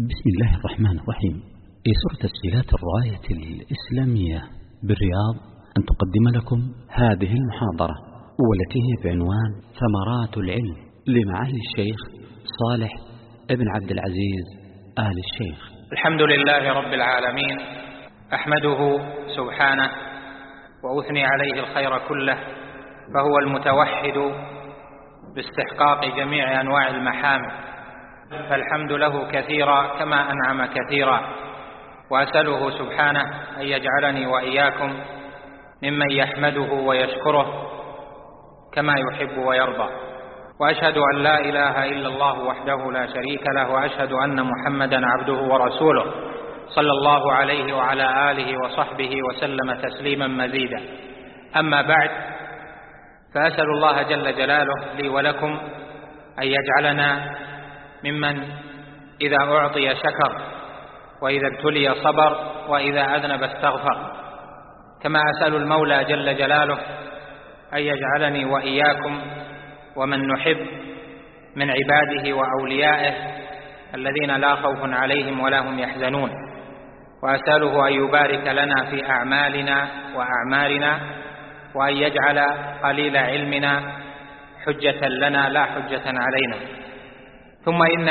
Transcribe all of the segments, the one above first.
بسم الله الرحمن الرحيم. يسر تسجيلات الراية الإسلامية بالرياض أن تقدم لكم هذه المحاضرة، والتي هي بعنوان ثمرات العلم لمعالي الشيخ صالح ابن عبد العزيز آل الشيخ. الحمد لله رب العالمين، أحمده سبحانه وأثني عليه الخير كله، فهو المتوحد باستحقاق جميع أنواع المحامد، فالحمد له كثيرا كما أنعم كثيرا، وأسأله سبحانه أن يجعلني وإياكم ممن يحمده ويشكره كما يحب ويرضى. وأشهد أن لا إله إلا الله وحده لا شريك له، وأشهد أن محمدا عبده ورسوله صلى الله عليه وعلى آله وصحبه وسلم تسليما مزيدا. أما بعد، فأسأل الله جل جلاله لي ولكم أن يجعلنا ممن إذا أعطي شكر، وإذا ابتلي صبر، وإذا أذنب استغفر. كما أسأل المولى جل جلاله أن يجعلني وإياكم ومن نحب من عباده وأوليائه الذين لا خوف عليهم ولا هم يحزنون، وأسأله أن يبارك لنا في أعمالنا وأعمالنا، وأن يجعل قليل علمنا حجة لنا لا حجة علينا. ثم إن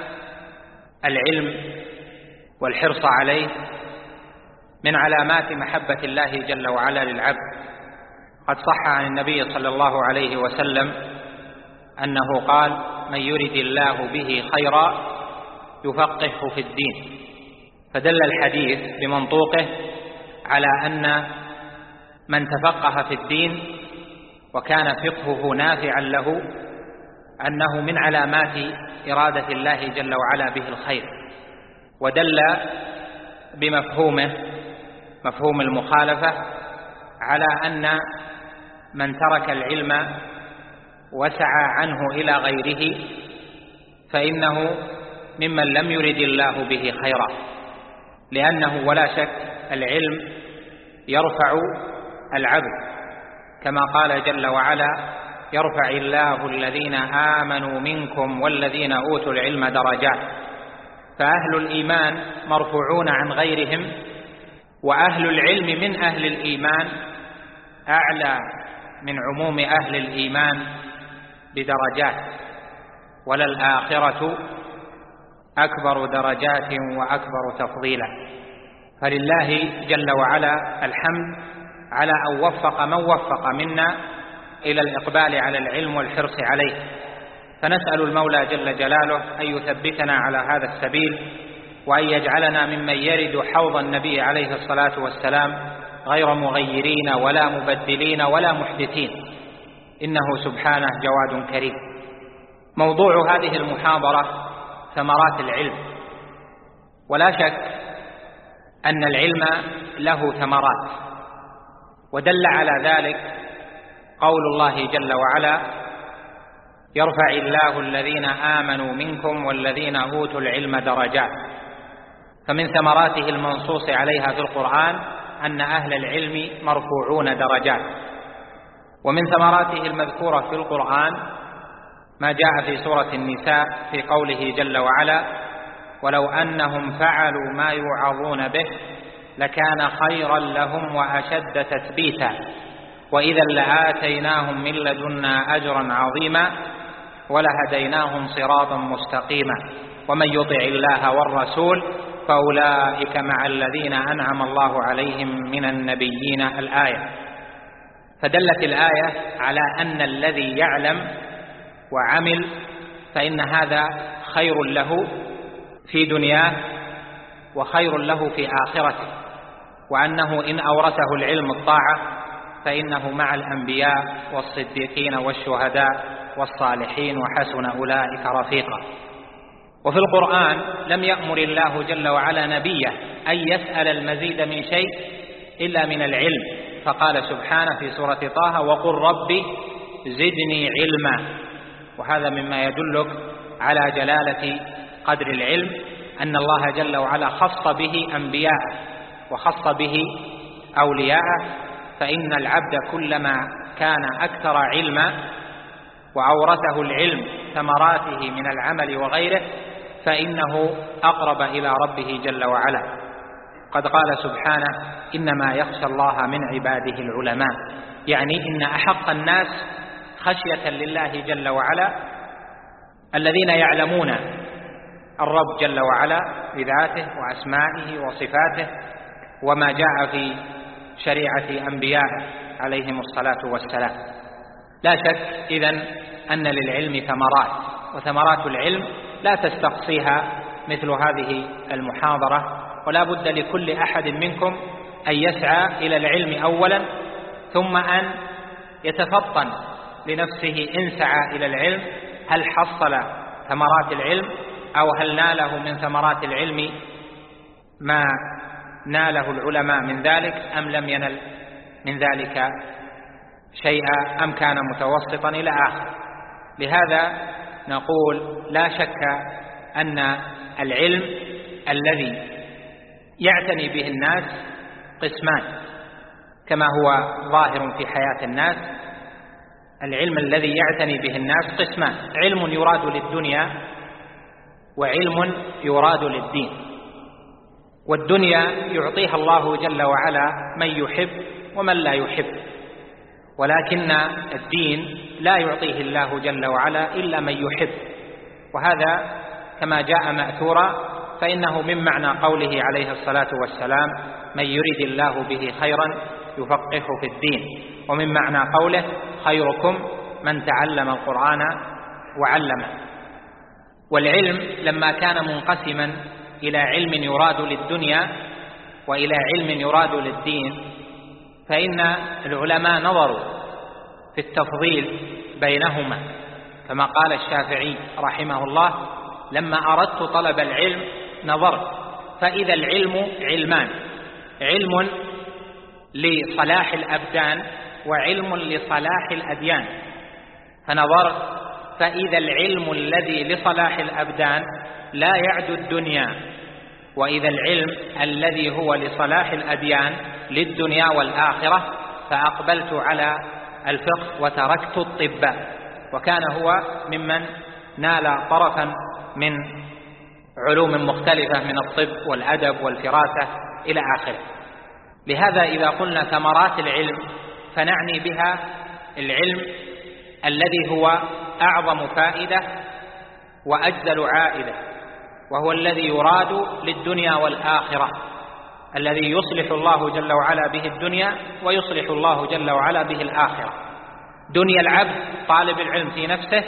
العلم والحرص عليه من علامات محبة الله جل وعلا للعبد. قد صح عن النبي صلى الله عليه وسلم أنه قال: من يرد الله به خيرا يفقهه في الدين. فدل الحديث بمنطوقه على أن من تفقه في الدين وكان فقهه نافعا له أنه من علامات إرادة الله جل وعلا به الخير، ودل بمفهومه مفهوم المخالفة على أن من ترك العلم وسعى عنه إلى غيره فإنه ممن لم يرد الله به خيرا، لأنه ولا شك العلم يرفع العبد، كما قال جل وعلا: يرفع الله الذين آمنوا منكم والذين أوتوا العلم درجات. فأهل الإيمان مرفوعون عن غيرهم، وأهل العلم من أهل الإيمان أعلى من عموم أهل الإيمان بدرجات، وللآخرة أكبر درجات وأكبر تفضيلا. فلله جل وعلا الحمد على أن وفق من وفق منا إلى الإقبال على العلم والحرص عليه. فنسأل المولى جل جلاله أن يثبتنا على هذا السبيل، وأن يجعلنا ممن يرد حوض النبي عليه الصلاة والسلام غير مغيرين ولا مبدلين ولا محدثين، إنه سبحانه جواد كريم. موضوع هذه المحاضرة ثمرات العلم. ولا شك أن العلم له ثمرات، ودل على ذلك قول الله جل وعلا: يرفع الله الذين آمنوا منكم والذين أوتوا العلم درجات. فمن ثمراته المنصوص عليها في القرآن أن أهل العلم مرفوعون درجات. ومن ثمراته المذكورة في القرآن ما جاء في سورة النساء في قوله جل وعلا: ولو أنهم فعلوا ما يوعظون به لكان خيرا لهم وأشد تثبيتا وإذا لآتيناهم من لدنا أجرا عظيما ولهديناهم صراطا مستقيما ومن يطع الله والرسول فأولئك مع الذين أنعم الله عليهم من النبيين. الآية. فدلت الآية على أن الذي يعلم وعمل فإن هذا خير له في دنياه وخير له في آخرته، وأنه إن أورثه العلم الطاعة فإنه مع الأنبياء والصديقين والشهداء والصالحين وحسن أولئك رفيقا. وفي القرآن لم يأمر الله جل وعلا نبيه أن يسأل المزيد من شيء إلا من العلم، فقال سبحانه في سورة طه: وقل رب زدني علما. وهذا مما يدلك على جلالة قدر العلم، أن الله جل وعلا خص به أنبياءه وخص به أولياءه. فإن العبد كلما كان أكثر علما وأورثه العلم ثمراته من العمل وغيره فإنه أقرب إلى ربه جل وعلا. قد قال سبحانه: إنما يخشى الله من عباده العلماء، يعني إن أحق الناس خشية لله جل وعلا الذين يعلمون الرب جل وعلا بذاته وأسمائه وصفاته وما جاء في شريعة أنبيائه عليهم الصلاة والسلام. لا شك إذن أن للعلم ثمرات، وثمرات العلم لا تستقصيها مثل هذه المحاضرة، ولا بد لكل أحد منكم أن يسعى إلى العلم أولا، ثم أن يتفطن لنفسه إن سعى إلى العلم هل حصل ثمرات العلم، أو هل ناله من ثمرات العلم ما ناله العلماء من ذلك، أم لم ينل من ذلك شيئا، أم كان متوسطا إلى آخر. لهذا نقول لا شك أن العلم الذي يعتني به الناس قسمان كما هو ظاهر في حياة الناس. العلم الذي يعتني به الناس قسمان: علم يراد للدنيا، وعلم يراد للدين. والدنيا يعطيها الله جل وعلا من يحب ومن لا يحب، ولكن الدين لا يعطيه الله جل وعلا إلا من يحب، وهذا كما جاء مأثورا، فإنه من معنى قوله عليه الصلاة والسلام: من يرد الله به خيرا يفقهه في الدين، ومن معنى قوله: خيركم من تعلم القرآن وعلمه. والعلم لما كان منقسما إلى علم يراد للدنيا وإلى علم يراد للدين، فإن العلماء نظروا في التفضيل بينهما، كما قال الشافعي رحمه الله: لما أردت طلب العلم نظرت فإذا العلم علمان: علم لصلاح الأبدان وعلم لصلاح الأديان. فنظرت فإذا العلم الذي لصلاح الأبدان لا يعد الدنيا، وإذا العلم الذي هو لصلاح الأديان للدنيا والآخرة، فأقبلت على الفقه وتركت الطب، وكان هو ممن نال طرفا من علوم مختلفة من الطب والأدب والفراسة إلى آخره. لهذا إذا قلنا ثمرات العلم فنعني بها العلم الذي هو أعظم فائدة وأجزل عائدة، وهو الذي يراد للدنيا والآخرة، الذي يصلح الله جل وعلا به الدنيا ويصلح الله جل وعلا به الآخرة. دنيا العبد طالب العلم في نفسه،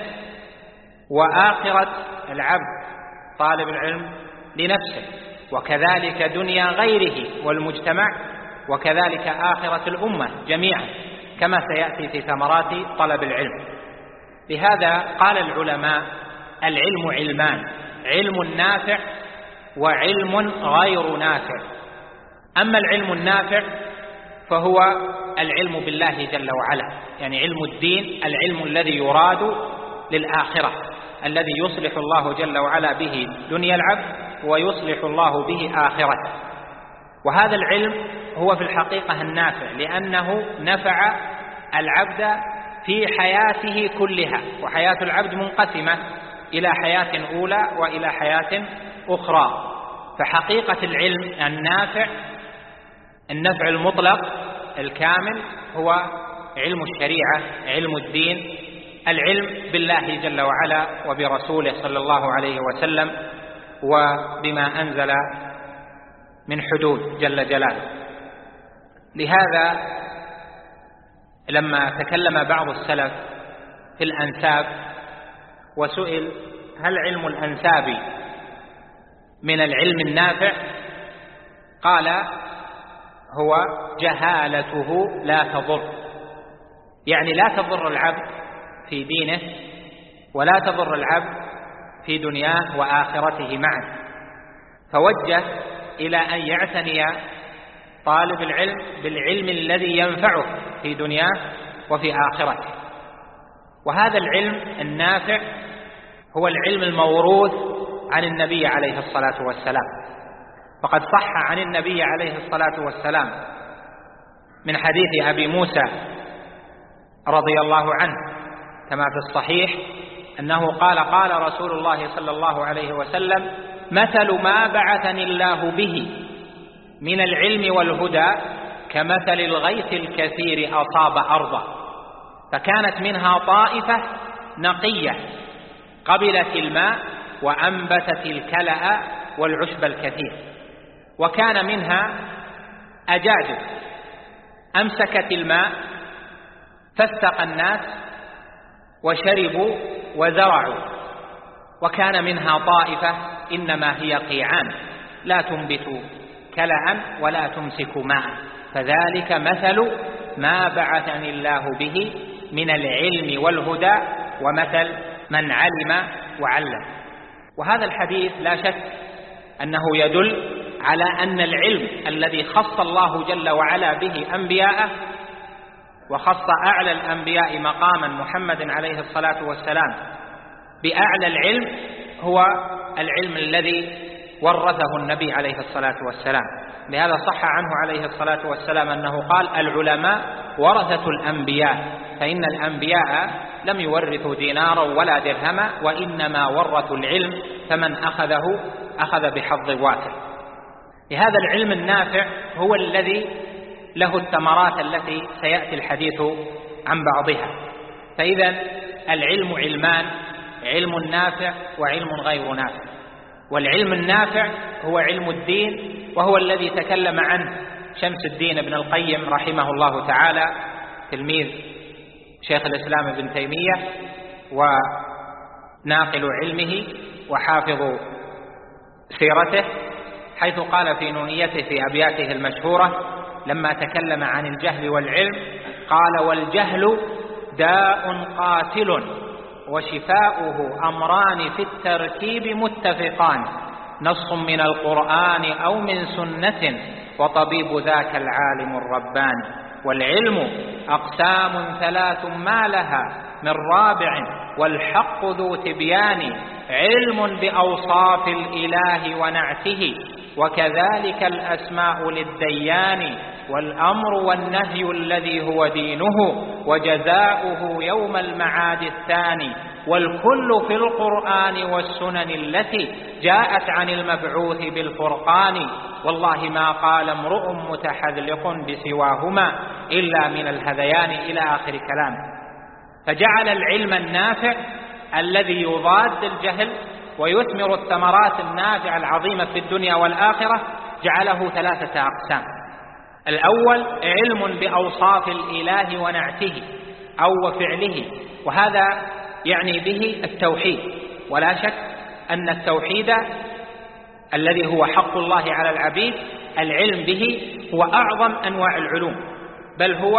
وآخرة العبد طالب العلم لنفسه، وكذلك دنيا غيره والمجتمع، وكذلك آخرة الأمة جميعا، كما سيأتي في ثمرات طلب العلم. لهذا قال العلماء: العلم علمان: علم نافع وعلم غير نافع. أما العلم النافع فهو العلم بالله جل وعلا، يعني علم الدين، العلم الذي يراد للآخرة، الذي يصلح الله جل وعلا به دنيا العبد ويصلح الله به آخرته. وهذا العلم هو في الحقيقة النافع، لأنه نفع العبد في حياته كلها، وحياة العبد منقسمة إلى حياة أولى وإلى حياة أخرى. فحقيقة العلم النافع، النفع المطلق الكامل، هو علم الشريعة، علم الدين، العلم بالله جل وعلا وبرسوله صلى الله عليه وسلم وبما أنزل من حدود جل جلاله. لهذا لما تكلم بعض السلف في الأنساب وسئل: هل علم الأنساب من العلم النافع؟ قال: هو جهالته لا تضر، يعني لا تضر العبد في دينه ولا تضر العبد في دنياه وآخرته معا. فوجه إلى أن يعتني طالب العلم بالعلم الذي ينفعه في دنياه وفي آخرته. وهذا العلم النافع هو العلم الموروث عن النبي عليه الصلاة والسلام. فقد صح عن النبي عليه الصلاة والسلام من حديث أبي موسى رضي الله عنه كما في الصحيح أنه قال: قال رسول الله صلى الله عليه وسلم: مثل ما بعثني الله به من العلم والهدى كمثل الغيث الكثير أصاب أرضا، فكانت منها طائفة نقية قبلت الماء وأنبتت الكلأ والعشب الكثير، وكان منها أجادب أمسكت الماء فاستقى الناس وشربوا وزرعوا، وكان منها طائفة إنما هي قيعان لا تنبت كلأ ولا تمسك ماء، فذلك مثل ما بعثني الله به من العلم والهدى ومثل من علم وعلم. وهذا الحديث لا شك أنه يدل على أن العلم الذي خص الله جل وعلا به أنبياءه، وخص أعلى الأنبياء مقاما محمد عليه الصلاة والسلام بأعلى العلم، هو العلم الذي ورثه النبي عليه الصلاة والسلام. لهذا صح عنه عليه الصلاة والسلام أنه قال: العلماء ورثة الأنبياء، فإن الأنبياء لم يورثوا دينارا ولا درهما، وإنما ورثوا العلم، فمن أخذه أخذ بحظ وافر. لهذا العلم النافع هو الذي له الثمرات التي سيأتي الحديث عن بعضها. فإذا العلم علمان: علم نافع وعلم غير نافع. والعلم النافع هو علم الدين، وهو الذي تكلم عنه شمس الدين ابن القيم رحمه الله تعالى، تلميذ شيخ الإسلام ابن تيمية وناقل علمه وحافظ سيرته، حيث قال في نونيته في أبياته المشهورة لما تكلم عن الجهل والعلم قال: والجهل داء قاتل وشفاؤه أمران في التركيب متفقان، نص من القرآن أو من سنة وطبيب ذاك العالم الرباني. والعلم أقسام ثلاث ما لها من رابع والحق ذو تبيان، علم بأوصاف الإله ونعته وكذلك الأسماء للديان، والأمر والنهي الذي هو دينه وجزاؤه يوم المعاد الثاني، والكل في القرآن والسنن التي جاءت عن المبعوث بالفرقان، والله ما قال امرؤ متحذلق بسواهما إلا من الهذيان، إلى آخر كلام. فجعل العلم النافع الذي يضاد الجهل ويثمر الثمرات النافعة العظيمة في الدنيا والآخرة، جعله ثلاثة أقسام. الأول علم بأوصاف الإله ونعته أو وفعله، وهذا يعني به التوحيد. ولا شك أن التوحيد الذي هو حق الله على العبيد العلم به هو أعظم أنواع العلوم، بل هو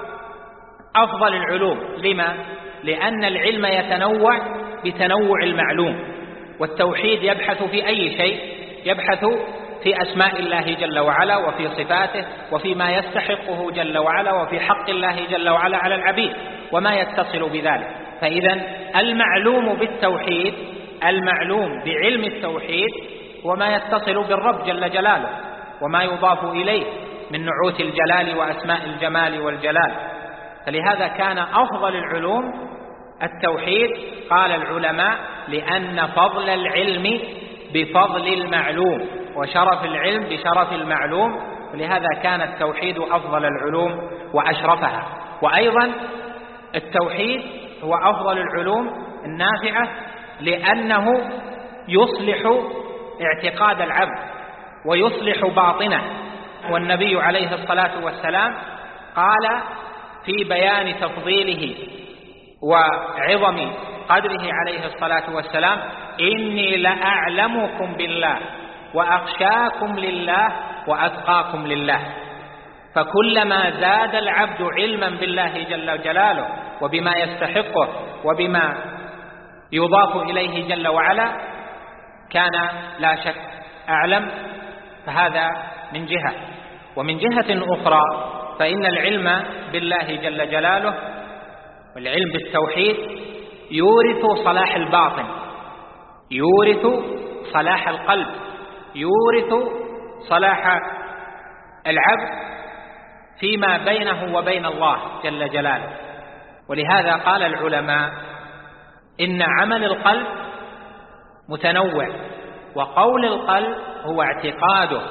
أفضل العلوم. لما؟ لأن العلم يتنوع بتنوع المعلوم، والتوحيد يبحث في أي شيء؟ يبحث في أسماء الله جل وعلا وفي صفاته وفيما يستحقه جل وعلا وفي حق الله جل وعلا على العبيد وما يتصل بذلك. فإذا المعلوم بالتوحيد، المعلوم بعلم التوحيد وما يتصل بالرب جل جلاله وما يضاف إليه من نعوت الجلال وأسماء الجمال والجلال. فلهذا كان أفضل العلوم التوحيد. قال العلماء: لأن فضل العلم بفضل المعلوم وشرف العلم بشرف المعلوم، ولهذا كان التوحيد أفضل العلوم وأشرفها. وأيضا التوحيد هو أفضل العلوم النافعة لأنه يصلح اعتقاد العبد ويصلح باطنه. والنبي عليه الصلاة والسلام قال في بيان تفضيله وعظم قدره عليه الصلاة والسلام: إني لأعلمكم بالله وأخشاكم لله وأتقاكم لله. فكلما زاد العبد علما بالله جل جلاله وبما يستحقه وبما يضاف إليه جل وعلا كان لا شك أعلم. فهذا من جهة. ومن جهة أخرى فإن العلم بالله جل جلاله والعلم بالتوحيد يورث صلاح الباطن، يورث صلاح القلب، يورث صلاح العبد فيما بينه وبين الله جل جلاله. ولهذا قال العلماء: إن عمل القلب متنوع، وقول القلب هو اعتقاده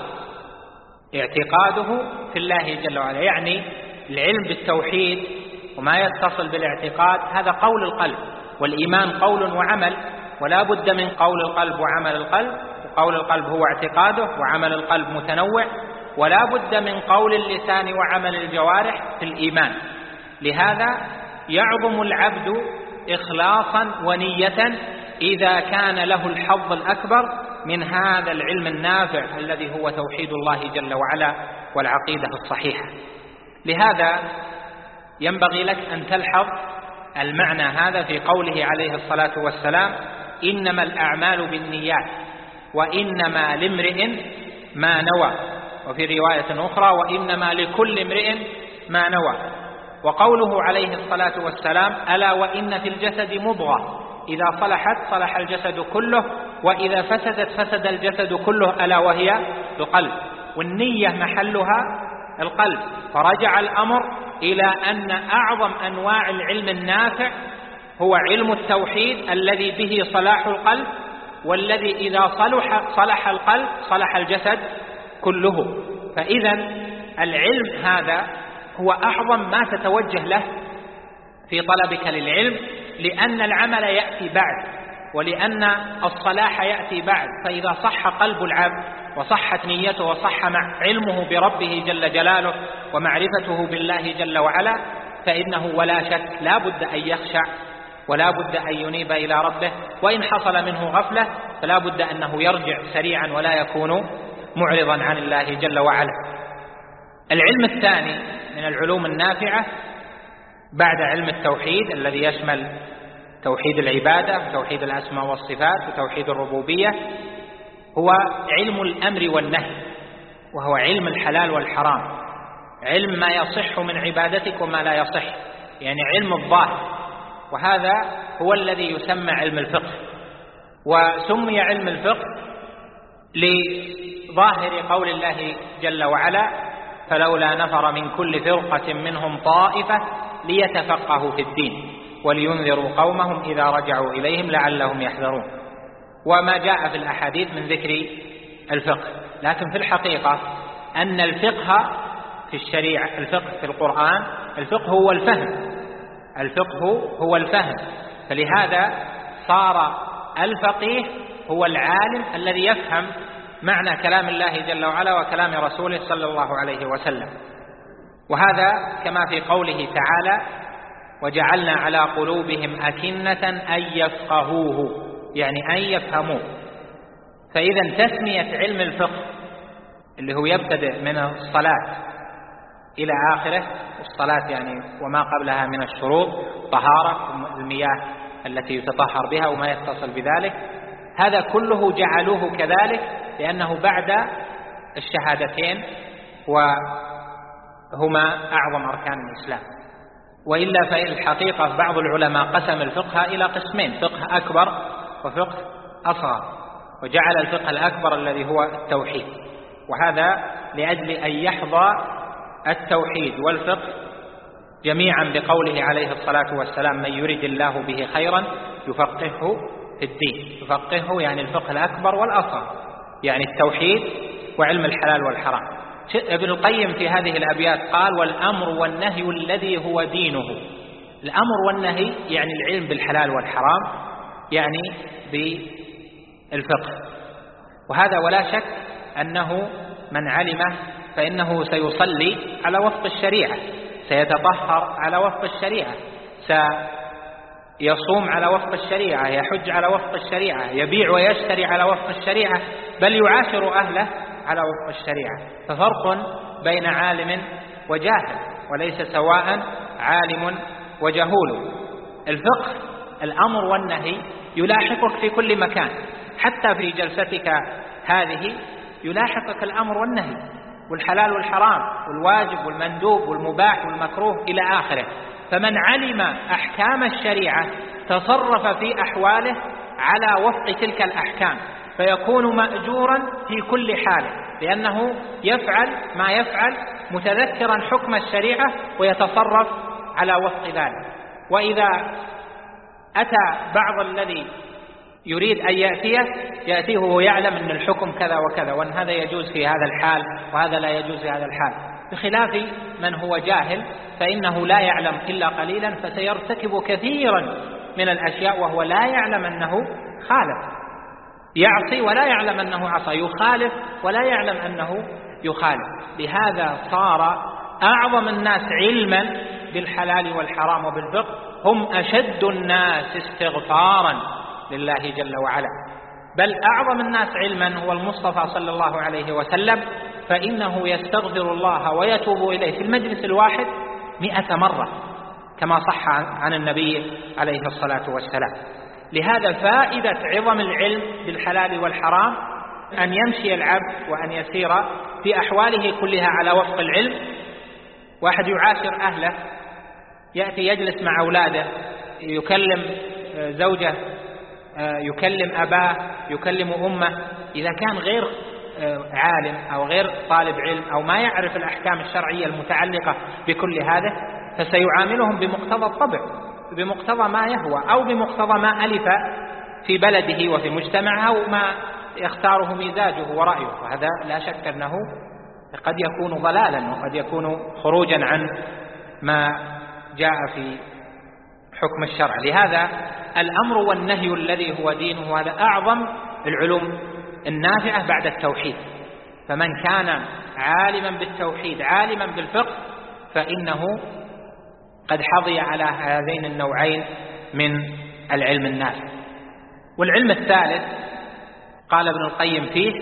في الله جل وعلا، يعني العلم بالتوحيد وما يتصل بالاعتقاد هذا قول القلب، والإيمان قول وعمل، ولا بد من قول القلب وعمل القلب، وقول القلب هو اعتقاده، وعمل القلب متنوع، ولا بد من قول اللسان وعمل الجوارح في الإيمان. لهذا يعظم العبد إخلاصا ونية إذا كان له الحظ الأكبر من هذا العلم النافع الذي هو توحيد الله جل وعلا والعقيدة الصحيحة. لهذا ينبغي لك أن تلحظ المعنى هذا في قوله عليه الصلاة والسلام: إنما الأعمال بالنيات وإنما لامرئ ما نوى، وفي رواية أخرى: وإنما لكل امرئ ما نوى. وقوله عليه الصلاة والسلام: ألا وإن في الجسد مضغة إذا صلحت صلح الجسد كله وإذا فسدت فسد الجسد كله ألا وهي القلب. والنية محلها القلب، فرجع الأمر إلى أن أعظم أنواع العلم النافع هو علم التوحيد الذي به صلاح القلب، والذي إذا صلح القلب صلح الجسد كله. فإذا العلم هذا هو أعظم ما تتوجه له في طلبك للعلم، لأن العمل يأتي بعد، ولأن الصلاح يأتي بعد. فإذا صح قلب العبد وصحت نيته وصح مع علمه بربه جل جلاله ومعرفته بالله جل وعلا، فإنه ولا شك لا بد أن يخشع ولا بد أن ينيب إلى ربه، وإن حصل منه غفلة فلا بد أنه يرجع سريعا ولا يكون معرضا عن الله جل وعلا. العلم الثاني من العلوم النافعة بعد علم التوحيد الذي يشمل توحيد العبادة وتوحيد الأسماء والصفات وتوحيد الربوبية هو علم الأمر والنهي، وهو علم الحلال والحرام، علم ما يصح من عبادتك وما لا يصح، يعني علم الظاهر. وهذا هو الذي يسمى علم الفقه، وسمي علم الفقه لظاهر قول الله جل وعلا: فلولا نفر من كل فرقة منهم طائفة ليتفقهوا في الدين ولينذروا قومهم إذا رجعوا إليهم لعلهم يحذرون. وما جاء في الأحاديث من ذكر الفقه. لكن في الحقيقة أن الفقه في الشريعة، الفقه في القرآن، الفقه هو الفهم، الفقه هو الفهم. فلهذا صار الفقيه هو العالم الذي يفهم معنى كلام الله جل وعلا وكلام رسوله صلى الله عليه وسلم. وهذا كما في قوله تعالى: وجعلنا على قلوبهم أكنة أن يفقهوه، يعني أن يفهموه. فإذا تسمية علم الفقه اللي هو يبتدئ من الصلاة إلى آخره، الصلاة يعني وما قبلها من الشروط، طهارة المياه التي يتطهر بها وما يتصل بذلك، هذا كله جعلوه كذلك لأنه بعد الشهادتين وهما أعظم أركان الإسلام. وإلا فإن الحقيقة بعض العلماء قسم الفقه إلى قسمين: فقه أكبر وفقه أصغر، وجعل الفقه الأكبر الذي هو التوحيد، وهذا لأجل أن يحظى التوحيد والفقه جميعا بقوله عليه الصلاة والسلام: من يرد الله به خيرا يفقهه في الدين. يفقهه يعني الفقه الأكبر والأصغر، يعني التوحيد وعلم الحلال والحرام. ابن القيم في هذه الأبيات قال: والأمر والنهي الذي هو دينه. الأمر والنهي يعني العلم بالحلال والحرام، يعني بالفقه. وهذا ولا شك أنه من علمه فإنه سيصلي على وفق الشريعة، سيتطهر على وفق الشريعة، سيصوم على وفق الشريعة، يحج على وفق الشريعة، يبيع ويشتري على وفق الشريعة، بل يعاشر أهله على وفق الشريعة. ففرق بين عالم وجاهل، وليس سواء عالم وجهول. الفقه الأمر والنهي يلاحقك في كل مكان، حتى في جلستك هذه يلاحقك الأمر والنهي والحلال والحرام والواجب والمندوب والمباح والمكروه إلى آخره. فمن علم أحكام الشريعة تصرف في أحواله على وفق تلك الأحكام، فيكون مأجورا في كل حال، لأنه يفعل ما يفعل متذكرا حكم الشريعة ويتصرف على وفق ذلك. وإذا أتى بعض الذي يريد أن يأتيه وهو يعلم أن الحكم كذا وكذا، وأن هذا يجوز في هذا الحال وهذا لا يجوز في هذا الحال، بخلاف من هو جاهل فإنه لا يعلم إلا قليلا، فسيرتكب كثيرا من الأشياء وهو لا يعلم أنه خالف، يعصي ولا يعلم أنه عصى، يخالف ولا يعلم أنه يخالف. لهذا صار أعظم الناس علما بالحلال والحرام وبالفقه هم أشد الناس استغفارا لله جل وعلا، بل أعظم الناس علما هو المصطفى صلى الله عليه وسلم، فإنه يستغفر الله ويتوب إليه في المجلس الواحد 100 مرة كما صح عن النبي عليه الصلاة والسلام. لهذا فائدة عظم العلم بالحلال والحرام أن يمشي العبد وأن يسير في أحواله كلها على وفق العلم. واحد يعاشر أهله، يأتي يجلس مع أولاده، يكلم زوجه، يكلم أباه، يكلم أمه، إذا كان غير عالم أو غير طالب علم أو ما يعرف الأحكام الشرعية المتعلقة بكل هذا، فسيعاملهم بمقتضى الطبع، بمقتضى ما يهوى أو بمقتضى ما ألف في بلده وفي مجتمعه أو ما يختاره مزاجه ورأيه، وهذا لا شك أنه قد يكون ضلالا وقد يكون خروجا عن ما جاء في حكم الشرع. لهذا الأمر والنهي الذي هو دينه هذا أعظم العلوم النافعة بعد التوحيد، فمن كان عالما بالتوحيد عالما بالفقه فإنه قد حظي على هذين النوعين من العلم النافع. والعلم الثالث قال ابن القيم فيه: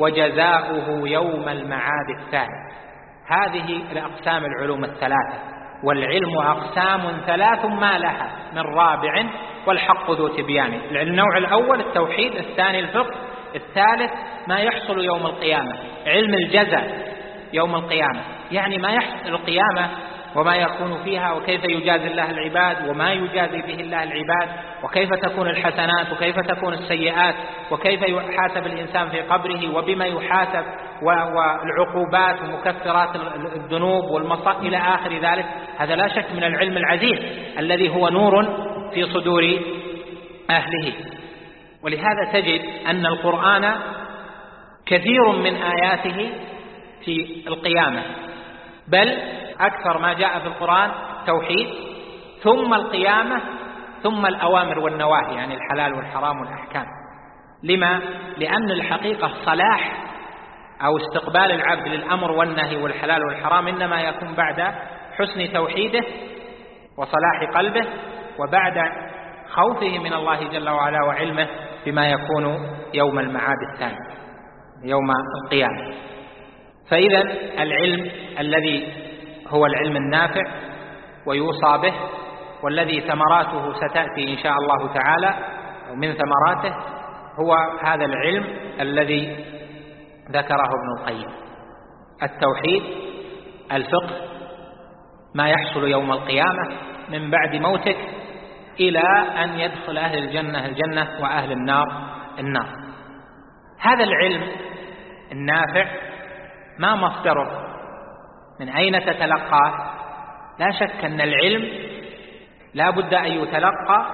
وجزاؤه يوم المعاد الثاني. هذه الأقسام العلوم الثلاثة، والعلم أقسام ثلاث ما لها من رابع والحق ذو تبيان. النوع الأول التوحيد، الثاني الفقه، الثالث ما يحصل يوم القيامة، علم الجزاء يوم القيامة، يعني ما يحصل القيامة وما يكون فيها وكيف يجازي الله العباد وما يجازي به الله العباد، وكيف تكون الحسنات وكيف تكون السيئات، وكيف يحاسب الإنسان في قبره وبما يحاسب، والعقوبات ومكفرات الذنوب والمصائب إلى آخر ذلك. هذا لا شك من العلم العزيز الذي هو نور في صدور أهله. ولهذا تجد أن القرآن كثير من آياته في القيامة، بل أكثر ما جاء في القرآن توحيد، ثم القيامة، ثم الأوامر والنواهي، يعني الحلال والحرام والأحكام. لما؟ لأن الحقيقة صلاح أو استقبال العبد للأمر والنهي والحلال والحرام إنما يكون بعد حسن توحيده وصلاح قلبه، وبعد خوفه من الله جل وعلا وعلمه بما يكون يوم المعاد الثاني يوم القيامة. فإذا العلم الذي هو العلم النافع ويوصى به، والذي ثمراته ستأتي إن شاء الله تعالى، ومن ثمراته هو هذا العلم الذي ذكره ابن القيم: التوحيد، الفقه، ما يحصل يوم القيامة من بعد موتك إلى أن يدخل أهل الجنة الجنة وأهل النار النار. هذا العلم النافع ما مصدره؟ من أين تتلقى؟ لا شك أن العلم لا بد أن يتلقى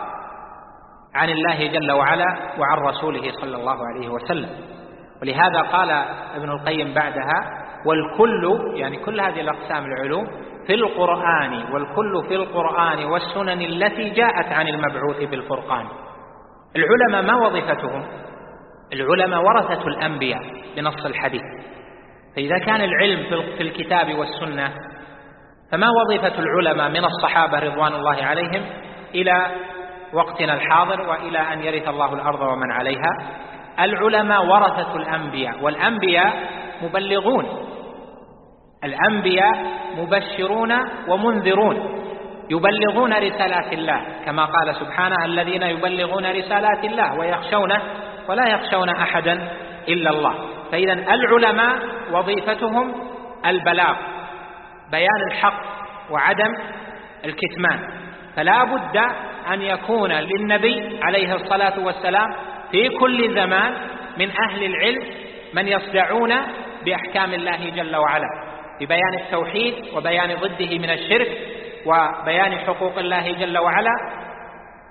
عن الله جل وعلا وعن رسوله صلى الله عليه وسلم. ولهذا قال ابن القيم بعدها: والكل، يعني كل هذه الأقسام العلوم في القرآن، والكل في القرآن والسنن التي جاءت عن المبعوث بالفرقان. العلماء ما وظيفتهم؟ العلماء ورثة الأنبياء بنص الحديث. فإذا كان العلم في الكتاب والسنة، فما وظيفة العلماء من الصحابة رضوان الله عليهم إلى وقتنا الحاضر وإلى أن يرث الله الأرض ومن عليها؟ العلماء ورثة الأنبياء، والأنبياء مبلغون، الأنبياء مبشرون ومنذرون، يبلغون رسالات الله، كما قال سبحانه: الذين يبلغون رسالات الله ويخشونه ولا يخشون أحدا إلا الله. فإذا العلماء وظيفتهم البلاغ، بيان الحق وعدم الكتمان. فلا بد أن يكون للنبي عليه الصلاة والسلام في كل زمان من أهل العلم من يصدعون بأحكام الله جل وعلا، ببيان التوحيد وبيان ضده من الشرك وبيان حقوق الله جل وعلا،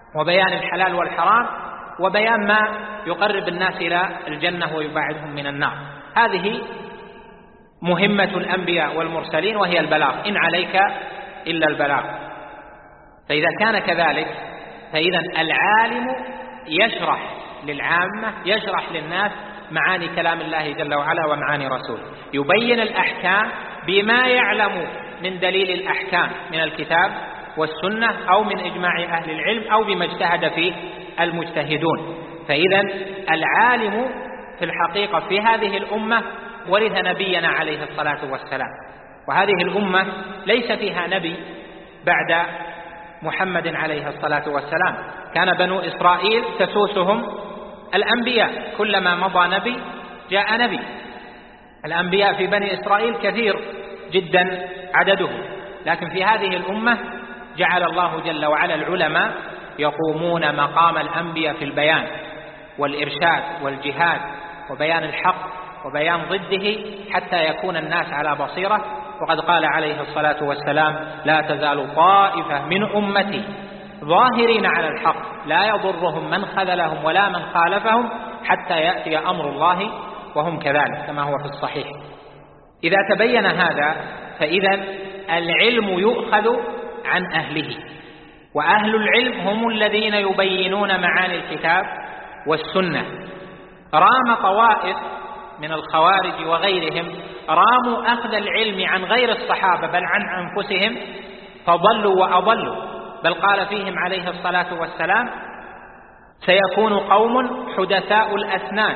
وبيان الحلال والحرام، وبيان ما يقرب الناس إلى الجنة ويبعدهم من النار. هذه مهمة الأنبياء والمرسلين، وهي البلاغ، إن عليك إلا البلاغ. فإذا كان كذلك فإذا العالم يشرح للعامة، يشرح للناس معاني كلام الله جل وعلا ومعاني رسوله، يبين الأحكام بما يعلم من دليل الأحكام من الكتاب والسنة أو من إجماع أهل العلم أو بما اجتهد فيه المجتهدون. فإذا العالم في الحقيقة في هذه الأمة ورث نبينا عليه الصلاة والسلام، وهذه الأمة ليس فيها نبي بعد محمد عليه الصلاة والسلام. كان بنو إسرائيل تسوسهم الأنبياء، كلما مضى نبي جاء نبي. الأنبياء في بني إسرائيل كثير جدا عددهم، لكن في هذه الأمة جعل الله جل وعلا العلماء يقومون مقام الأنبياء في البيان والإرشاد والجهاد وبيان الحق وبيان ضده حتى يكون الناس على بصيرة. وقد قال عليه الصلاة والسلام: لا تزال طائفة من أمتي ظاهرين على الحق لا يضرهم من خذلهم ولا من خالفهم حتى يأتي أمر الله وهم كذلك، كما هو في الصحيح. إذا تبين هذا فإذا العلم يؤخذ عن أهله، وأهل العلم هم الذين يبينون معاني الكتاب والسنة. رام طوائف من الخوارج وغيرهم راموا أخذ العلم عن غير الصحابة بل عن أنفسهم فضلوا وأضلوا، بل قال فيهم عليه الصلاة والسلام: سيكون قوم حدثاء الأسنان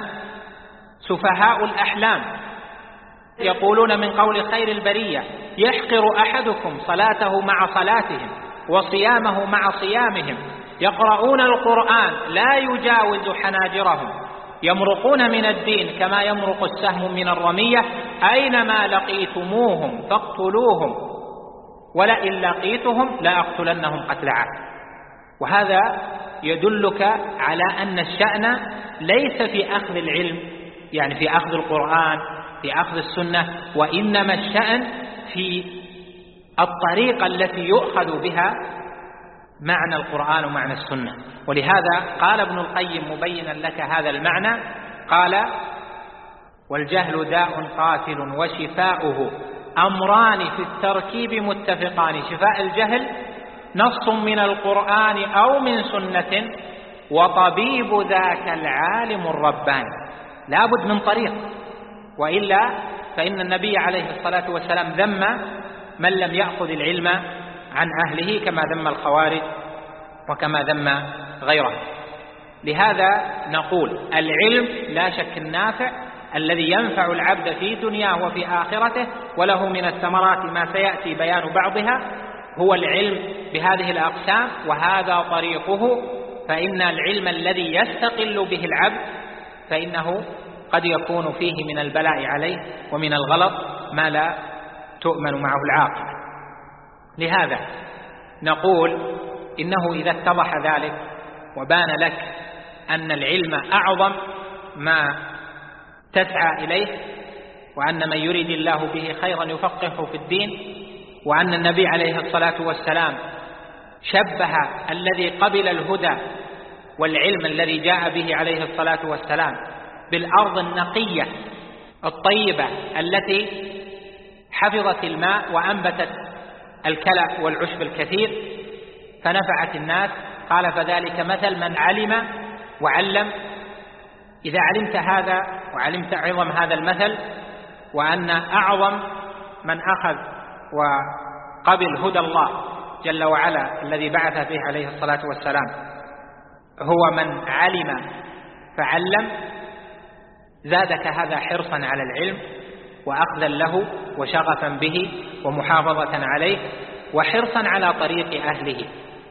سفهاء الأحلام يقولون من قول خير البرية: يحقر أحدكم صلاته مع صلاتهم وصيامه مع صيامهم، يقرؤون القرآن لا يجاوز حناجرهم، يمرقون من الدين كما يمرق السهم من الرمية، أينما لقيتموهم فاقتلوهم ولئن لقيتهم لأقتلنهم قتل عاد. وهذا يدلك على أن الشأن ليس في أخذ العلم، يعني في أخذ القرآن، في أخذ السنة، وإنما الشأن في الطريقة التي يؤخذ بها معنى القرآن ومعنى السنة. ولهذا قال ابن القيم مبينا لك هذا المعنى، قال: والجهل داء قاتل وشفاؤه أمران في التركيب متفقان. شفاء الجهل نص من القرآن أو من سنة، وطبيب ذاك العالم الرباني. لا بد من طريق، وإلا فإن النبي عليه الصلاة والسلام ذم من لم يأخذ العلم عن أهله، كما ذم الخوارج وكما ذم غيره. لهذا نقول العلم لا شك النافع الذي ينفع العبد في دنياه وفي آخرته، وله من الثمرات ما سيأتي بيان بعضها، هو العلم بهذه الأقسام، وهذا طريقه. فإن العلم الذي يستقل به العبد فإنه قد يكون فيه من البلاء عليه ومن الغلط ما لا تؤمن معه العاقبة. لهذا نقول إنه إذا اتضح ذلك وبان لك أن العلم أعظم ما تسعى إليه، وأن من يريد الله به خيرا يفقهه في الدين، وأن النبي عليه الصلاة والسلام شبه الذي قبل الهدى والعلم الذي جاء به عليه الصلاة والسلام بالأرض النقية الطيبة التي حفظت الماء وأنبتت الكلأ والعشب الكثير فنفعت الناس. قال: فذلك مثل من علم وعلم. إذا علمت هذا وعلمت عظم هذا المثل، وأن أعظم من أخذ وقبل هدى الله جل وعلا الذي بعث به عليه الصلاة والسلام هو من علم فعلم، زادك هذا حرصا على العلم وأخذا له وشغفا به ومحافظة عليه وحرصا على طريق أهله،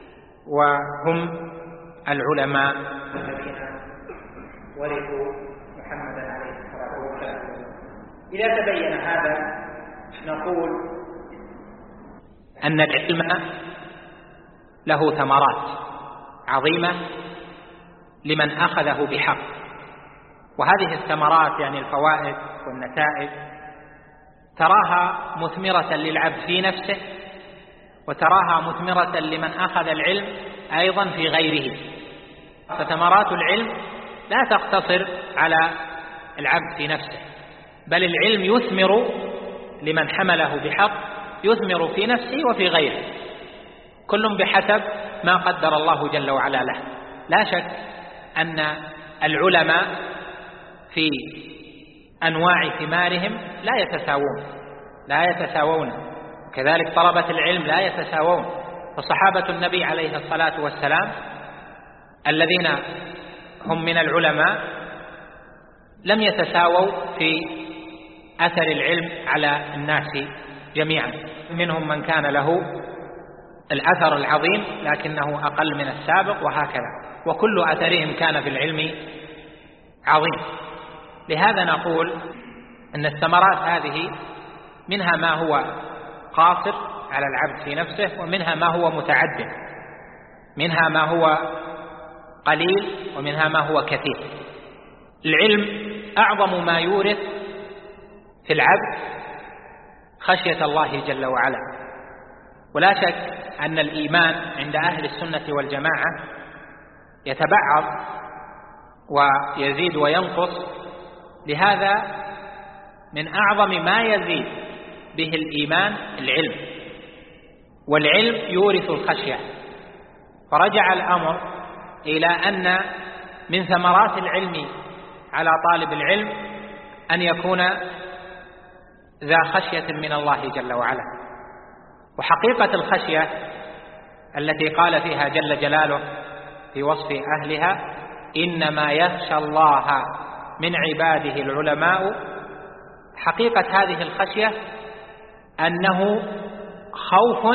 وهم العلماء الذين ورثوا محمدا عليه الصلاة والسلام. إذا تبين هذا نقول أن العلم له ثمرات عظيمة لمن أخذه بحق، وهذه الثمرات يعني الفوائد والنتائج تراها مثمرة للعبد في نفسه وتراها مثمرة لمن أخذ العلم أيضا في غيره. فثمرات العلم لا تقتصر على العبد في نفسه، بل العلم يثمر لمن حمله بحق، يثمر في نفسه وفي غيره، كل بحسب ما قدر الله جل وعلا له. لا شك أن العلماء في أنواع ثمارهم لا يتساوون، كذلك طلبة العلم لا يتساوون. فصحابة النبي عليه الصلاة والسلام الذين هم من العلماء لم يتساووا في أثر العلم على الناس جميعا، منهم من كان له الأثر العظيم لكنه أقل من السابق، وهكذا، وكل أثرهم كان في العلم عظيم. لهذا نقول أن الثمرات هذه منها ما هو قاصر على العبد في نفسه، ومنها ما هو متعد، منها ما هو قليل ومنها ما هو كثير. العلم أعظم ما يورث في العبد خشية الله جل وعلا. ولا شك أن الإيمان عند أهل السنة والجماعة يتبعض ويزيد وينقص، لهذا من أعظم ما يزيد به الإيمان العلم، والعلم يورث الخشية. فرجع الأمر إلى أن من ثمرات العلم على طالب العلم أن يكون ذا خشية من الله جل وعلا. وحقيقة الخشية التي قال فيها جل جلاله في وصف أهلها: إنما يخشى الله من عباده العلماء. حقيقة هذه الخشية أنه خوف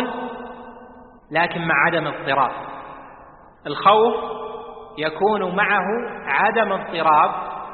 لكن مع عدم اضطراب. الخوف يكون معه عدم اضطراب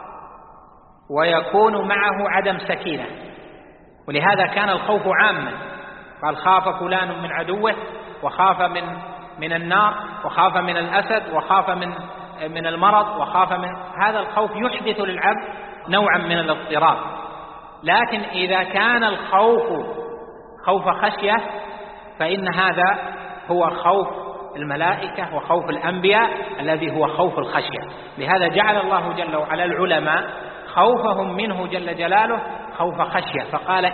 ويكون معه عدم سكينة، ولهذا كان الخوف عاما، قال: خاف فلان من عدوه، وخاف من النار، وخاف من الأسد، وخاف من المرض، وخاف من هذا. الخوف يحدث للعبد نوعا من الاضطراب. لكن إذا كان الخوف خوف خشية فإن هذا هو خوف الملائكة وخوف الأنبياء الذي هو خوف الخشية. لهذا جعل الله جل وعلا العلماء خوفهم منه جل جلاله خوف خشية، فقال: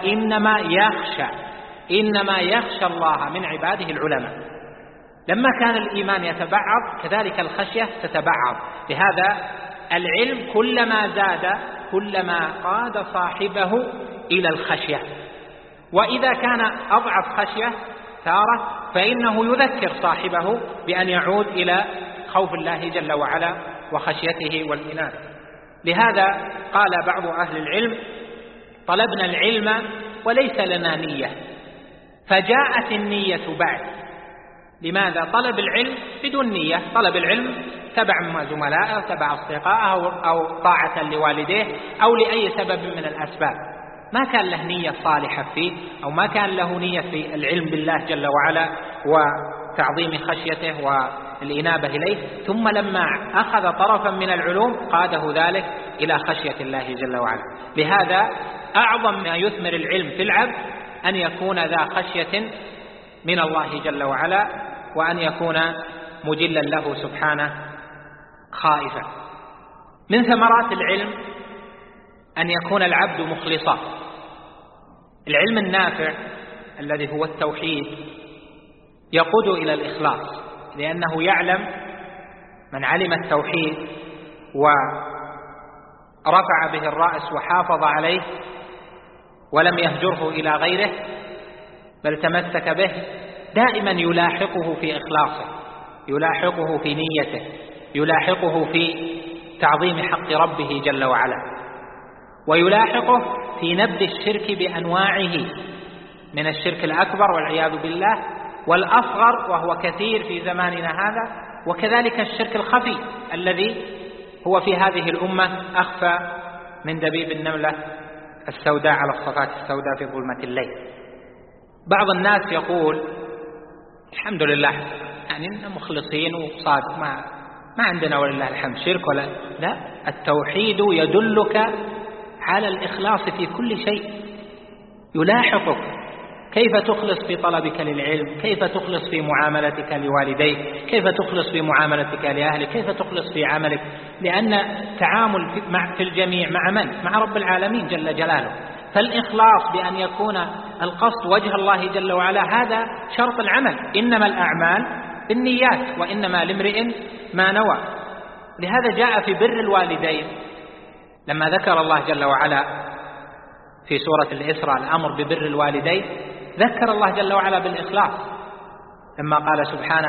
إنما يخشى الله من عباده العلماء. لما كان الإيمان يتبعض كذلك الخشية تتبعض. لهذا العلم كلما زاد كلما قاد صاحبه إلى الخشية، وإذا كان أضعف خشية تارة فإنه يذكر صاحبه بأن يعود إلى خوف الله جل وعلا وخشيته والإنابة. لهذا قال بعض أهل العلم: طلبنا العلم وليس لنا نية، فجاءت النية بعد. لماذا؟ طلب العلم بدون نية، طلب العلم تبع مع زملائه، تبع أصدقائه، أو طاعة لوالديه، أو لأي سبب من الأسباب، ما كان له نية صالحة فيه، أو ما كان له نية في العلم بالله جل وعلا وتعظيم خشيته والإنابة إليه. ثم لما أخذ طرفا من العلوم قاده ذلك إلى خشية الله جل وعلا. لهذا أعظم ما يثمر العلم في العبد أن يكون ذا خشية من الله جل وعلا، وأن يكون مجلا له سبحانه خائفا. من ثمرات العلم أن يكون العبد مخلصا. العلم النافع الذي هو التوحيد يقود إلى الإخلاص، لأنه يعلم من علم التوحيد ورفع به الرأس وحافظ عليه ولم يهجره إلى غيره بل تمسك به، دائما يلاحقه في إخلاصه، يلاحقه في نيته، يلاحقه في تعظيم حق ربه جل وعلا، ويلاحقه في نبذ الشرك بأنواعه، من الشرك الأكبر والعياذ بالله، والأصغر وهو كثير في زماننا هذا، وكذلك الشرك الخفي الذي هو في هذه الأمة أخفى من دبيب النملة السوداء على الصفات السوداء في ظلمة الليل. بعض الناس يقول: الحمد لله يعني مخلصين وصادق، ما عندنا ولله الحمد شرك ولا لا. التوحيد يدلك على الإخلاص في كل شيء، يلاحقك كيف تخلص في طلبك للعلم، كيف تخلص في معاملتك لوالديك، كيف تخلص في معاملتك لأهلك، كيف تخلص في عملك، لأن تعامل في الجميع مع من؟ مع رب العالمين جل جلاله. فالإخلاص بأن يكون القصد وجه الله جل وعلا هذا شرط العمل. إنما الأعمال بالنيات وإنما لامرئ ما نوى. لهذا جاء في بر الوالدين لما ذكر الله جل وعلا في سورة الإسراء الأمر ببر الوالدين، ذكر الله جل وعلا بالإخلاص لما قال سبحانه: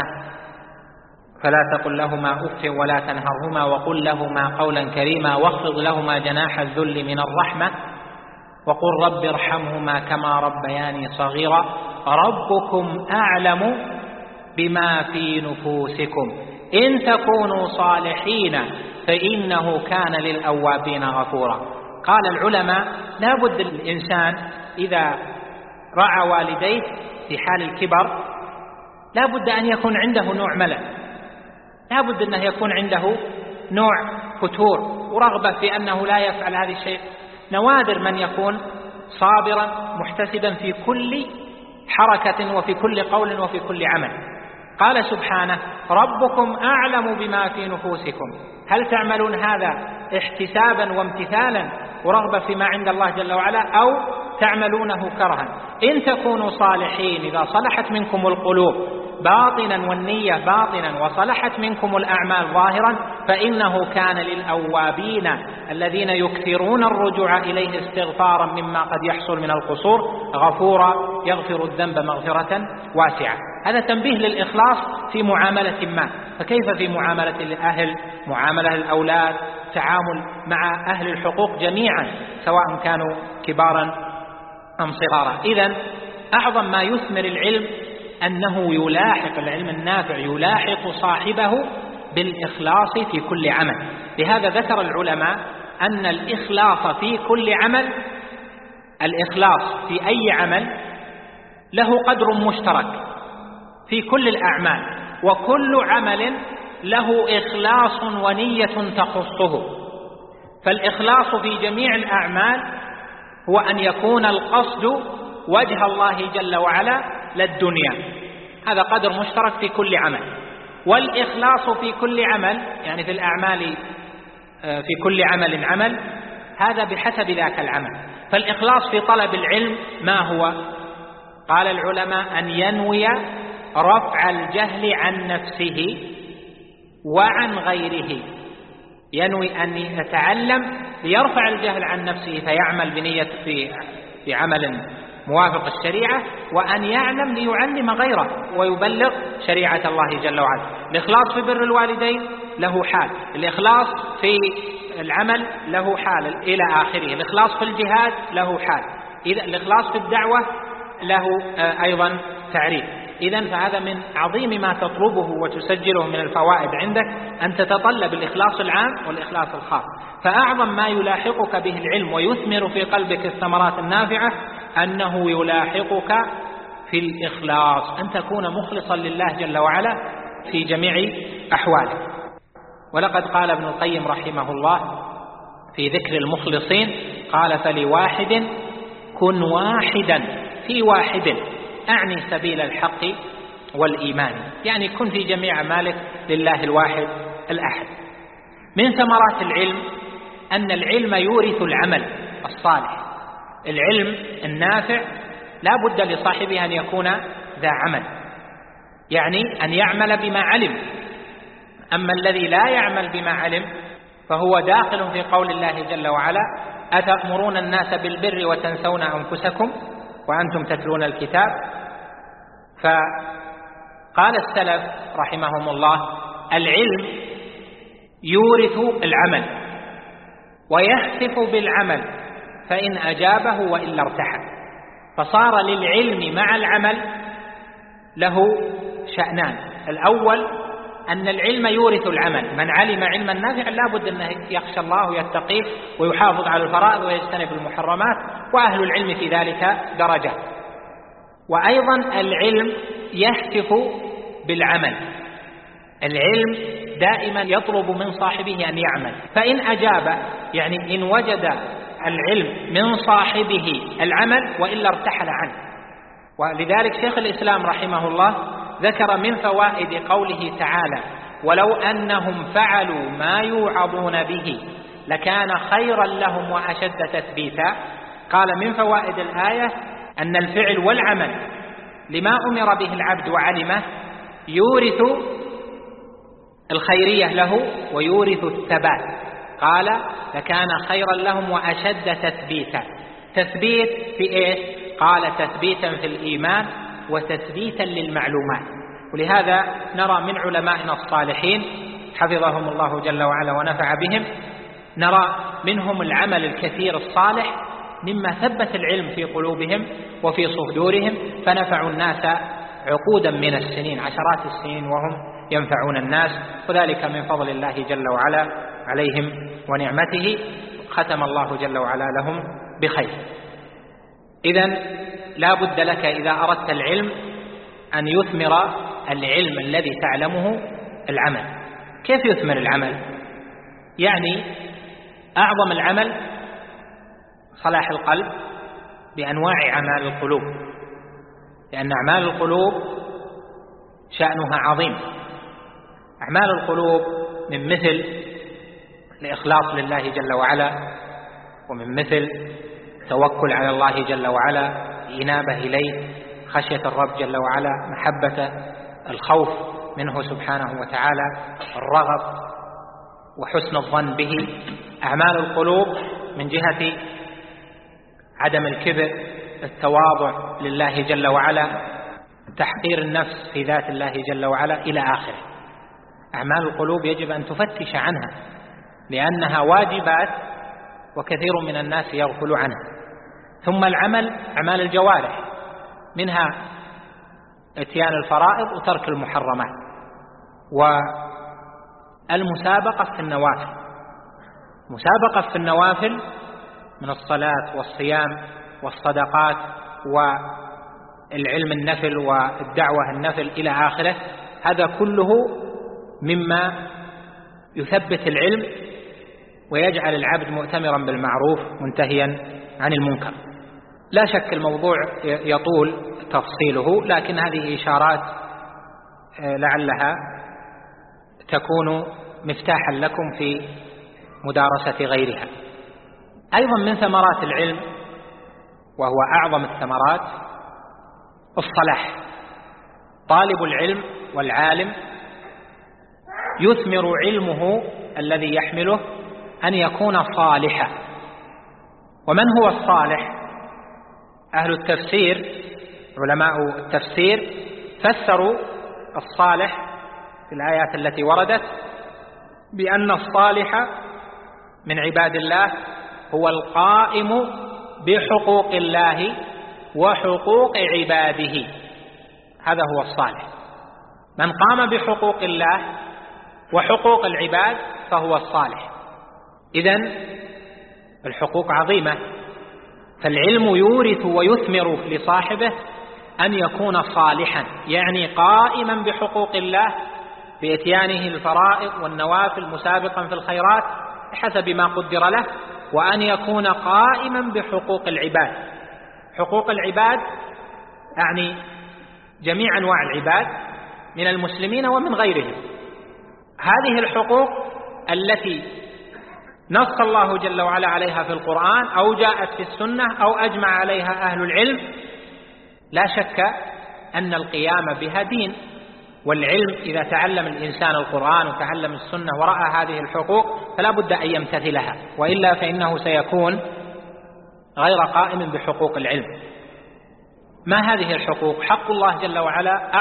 فلا تقل لهما أف ولا تنهرهما وقل لهما قولا كريما واخفض لهما جناح الذل من الرحمة وقل رب ارحمهما كما ربياني صغيرا ربكم أعلم بما في نفوسكم إن تكونوا صالحين فإنه كان للأوابين غفورا. قال العلماء: لا بد الإنسان إذا رعى والديه في حال الكبر لا بد أن يكون عنده نوع ملل، لا بد أنه يكون عنده نوع فتور ورغبة في أنه لا يفعل هذا الشيء. نوادر من يكون صابرا محتسبا في كل حركة وفي كل قول وفي كل عمل. قال سبحانه: ربكم أعلم بما في نفوسكم. هل تعملون هذا احتسابا وامتثالا ورغبة فيما عند الله جل وعلا أو تعملونه كرها؟ إن تكونوا صالحين، إذا صلحت منكم القلوب باطنا والنية باطنا وصلحت منكم الأعمال ظاهرا فإنه كان للأوابين الذين يكثرون الرجوع إليه استغفارا مما قد يحصل من القصور غفورا يغفر الذنب مغفرة واسعة. هذا تنبيه للإخلاص في معاملة ما. فكيف في معاملة الأهل، معاملة الأولاد، تعامل مع أهل الحقوق جميعا سواء كانوا كبارا أم صغارا. إذن أعظم ما يثمر العلم أنه يلاحق العلم النافع يلاحق صاحبه بالإخلاص في كل عمل. لهذا ذكر العلماء أن الإخلاص في كل عمل، الإخلاص في أي عمل له قدر مشترك في كل الأعمال، وكل عمل له إخلاص ونية تخصه. فالإخلاص في جميع الأعمال هو أن يكون القصد وجه الله جل وعلا للدنيا، هذا قدر مشترك في كل عمل. والإخلاص في كل عمل يعني في الأعمال في كل عمل هذا بحسب ذاك العمل. فالإخلاص في طلب العلم ما هو؟ قال العلماء: أن ينوي رفع الجهل عن نفسه وعن غيره. ينوي أن يتعلم ليرفع الجهل عن نفسه فيعمل بنية في عمل موافق الشريعة، وأن يعلم ليعلم غيره ويبلغ شريعة الله جل وعلا. الإخلاص في بر الوالدين له حال، الإخلاص في العمل له حال إلى آخره، الإخلاص في الجهاد له حال، إذا الإخلاص في الدعوة له أيضا تعريف. إذن فهذا من عظيم ما تطلبه وتسجله من الفوائد عندك أن تتطلب الإخلاص العام والإخلاص الخاص. فأعظم ما يلاحقك به العلم ويثمر في قلبك الثمرات النافعة أنه يلاحقك في الإخلاص، أن تكون مخلصا لله جل وعلا في جميع أحوالك. ولقد قال ابن القيم رحمه الله في ذكر المخلصين قال: فلواحد كن واحدا في واحد، أعني سبيل الحق والإيمان، يعني كن في جميع أعمالك لله الواحد الأحد. من ثمرات العلم أن العلم يورث العمل الصالح. العلم النافع لا بد لصاحبه أن يكون ذا عمل، يعني أن يعمل بما علم. أما الذي لا يعمل بما علم فهو داخل في قول الله جل وعلا: أتأمرون الناس بالبر وتنسون أنفسكم وأنتم تتلون الكتاب. فقال السلف رحمهم الله: العلم يورث العمل ويهتف بالعمل فإن أجابه وإلا ارتحل. فصار للعلم مع العمل له شأنان. الأول أن العلم يورث العمل، من علم علما نافعا لا بد أنه يخشى الله ويتقيه ويحافظ على الفرائض ويجتنب المحرمات، وأهل العلم في ذلك درجة. وأيضا العلم يهتف بالعمل، العلم دائما يطلب من صاحبه أن يعمل، فإن أجاب يعني إن وجد العلم من صاحبه العمل وإلا ارتحل عنه. ولذلك شيخ الإسلام رحمه الله ذكر من فوائد قوله تعالى: ولو أنهم فعلوا ما يوعظون به لكان خيرا لهم وأشد تثبيتا. قال من فوائد الآية أن الفعل والعمل لما أمر به العبد وعلمه يورث الخيرية له ويورث الثبات. قال لكان خيرا لهم وأشد تثبيتا. تثبيت في إيه؟ قال تثبيتا في الإيمان وتثبيتا للمعلومات. ولهذا نرى من علمائنا الصالحين حفظهم الله جل وعلا ونفع بهم، نرى منهم العمل الكثير الصالح مما ثبت العلم في قلوبهم وفي صدورهم، فنفعوا الناس عقودا من السنين، عشرات السنين وهم ينفعون الناس، وذلك من فضل الله جل وعلا عليهم ونعمته، ختم الله جل وعلا لهم بخير. إذن لا بد لك إذا أردت العلم أن يثمر العلم الذي تعلمه العمل. كيف يثمر العمل؟ يعني أعظم العمل صلاح القلب بأنواع أعمال القلوب، لأن أعمال القلوب شأنها عظيم. أعمال القلوب من مثل الإخلاص لله جل وعلا، ومن مثل توكل على الله جل وعلا، الإنابة إليه، خشية الرب جل وعلا، محبة، الخوف منه سبحانه وتعالى، الرغب وحسن الظن به. أعمال القلوب من جهة عدم الكبر، التواضع لله جل وعلا، تحقير النفس في ذات الله جل وعلا إلى آخره. أعمال القلوب يجب أن تفتش عنها لأنها واجبات وكثير من الناس يغفل عنها. ثم العمل أعمال الجوارح، منها اتيان الفرائض وترك المحرمات، والمسابقة في النوافل. مسابقة في النوافل من الصلاة والصيام والصدقات والعلم النفل والدعوة النفل إلى آخره، هذا كله مما يثبت العلم ويجعل العبد مؤتمرا بالمعروف منتهيا عن المنكر. لا شك الموضوع يطول تفصيله، لكن هذه إشارات لعلها تكون مفتاحا لكم في مدارسة غيرها. أيضا من ثمرات العلم، وهو أعظم الثمرات، الصلاح. طالب العلم والعالم يثمر علمه الذي يحمله أن يكون صالحا. ومن هو الصالح؟ أهل التفسير، علماء التفسير، فسروا الصالح في الآيات التي وردت بأن الصالح من عباد الله هو القائم بحقوق الله وحقوق عباده. هذا هو الصالح، من قام بحقوق الله وحقوق العباد فهو الصالح. إذن الحقوق عظيمة، فالعلم يورث ويثمر لصاحبه أن يكون صالحا، يعني قائما بحقوق الله بإتيانه الفرائض والنوافل، مسابقا في الخيرات بحسب ما قدر له، وأن يكون قائما بحقوق العباد. حقوق العباد يعني جميع أنواع العباد من المسلمين ومن غيرهم. هذه الحقوق التي نص الله جل وعلا عليها في القرآن أو جاءت في السنة أو أجمع عليها أهل العلم، لا شك أن القيام بها دين. والعلم إذا تعلم الإنسان القرآن وتعلم السنة ورأى هذه الحقوق فلا بد أن يمتثلها، وإلا فإنه سيكون غير قائم بحقوق العلم. ما هذه الحقوق؟ حق الله جل وعلا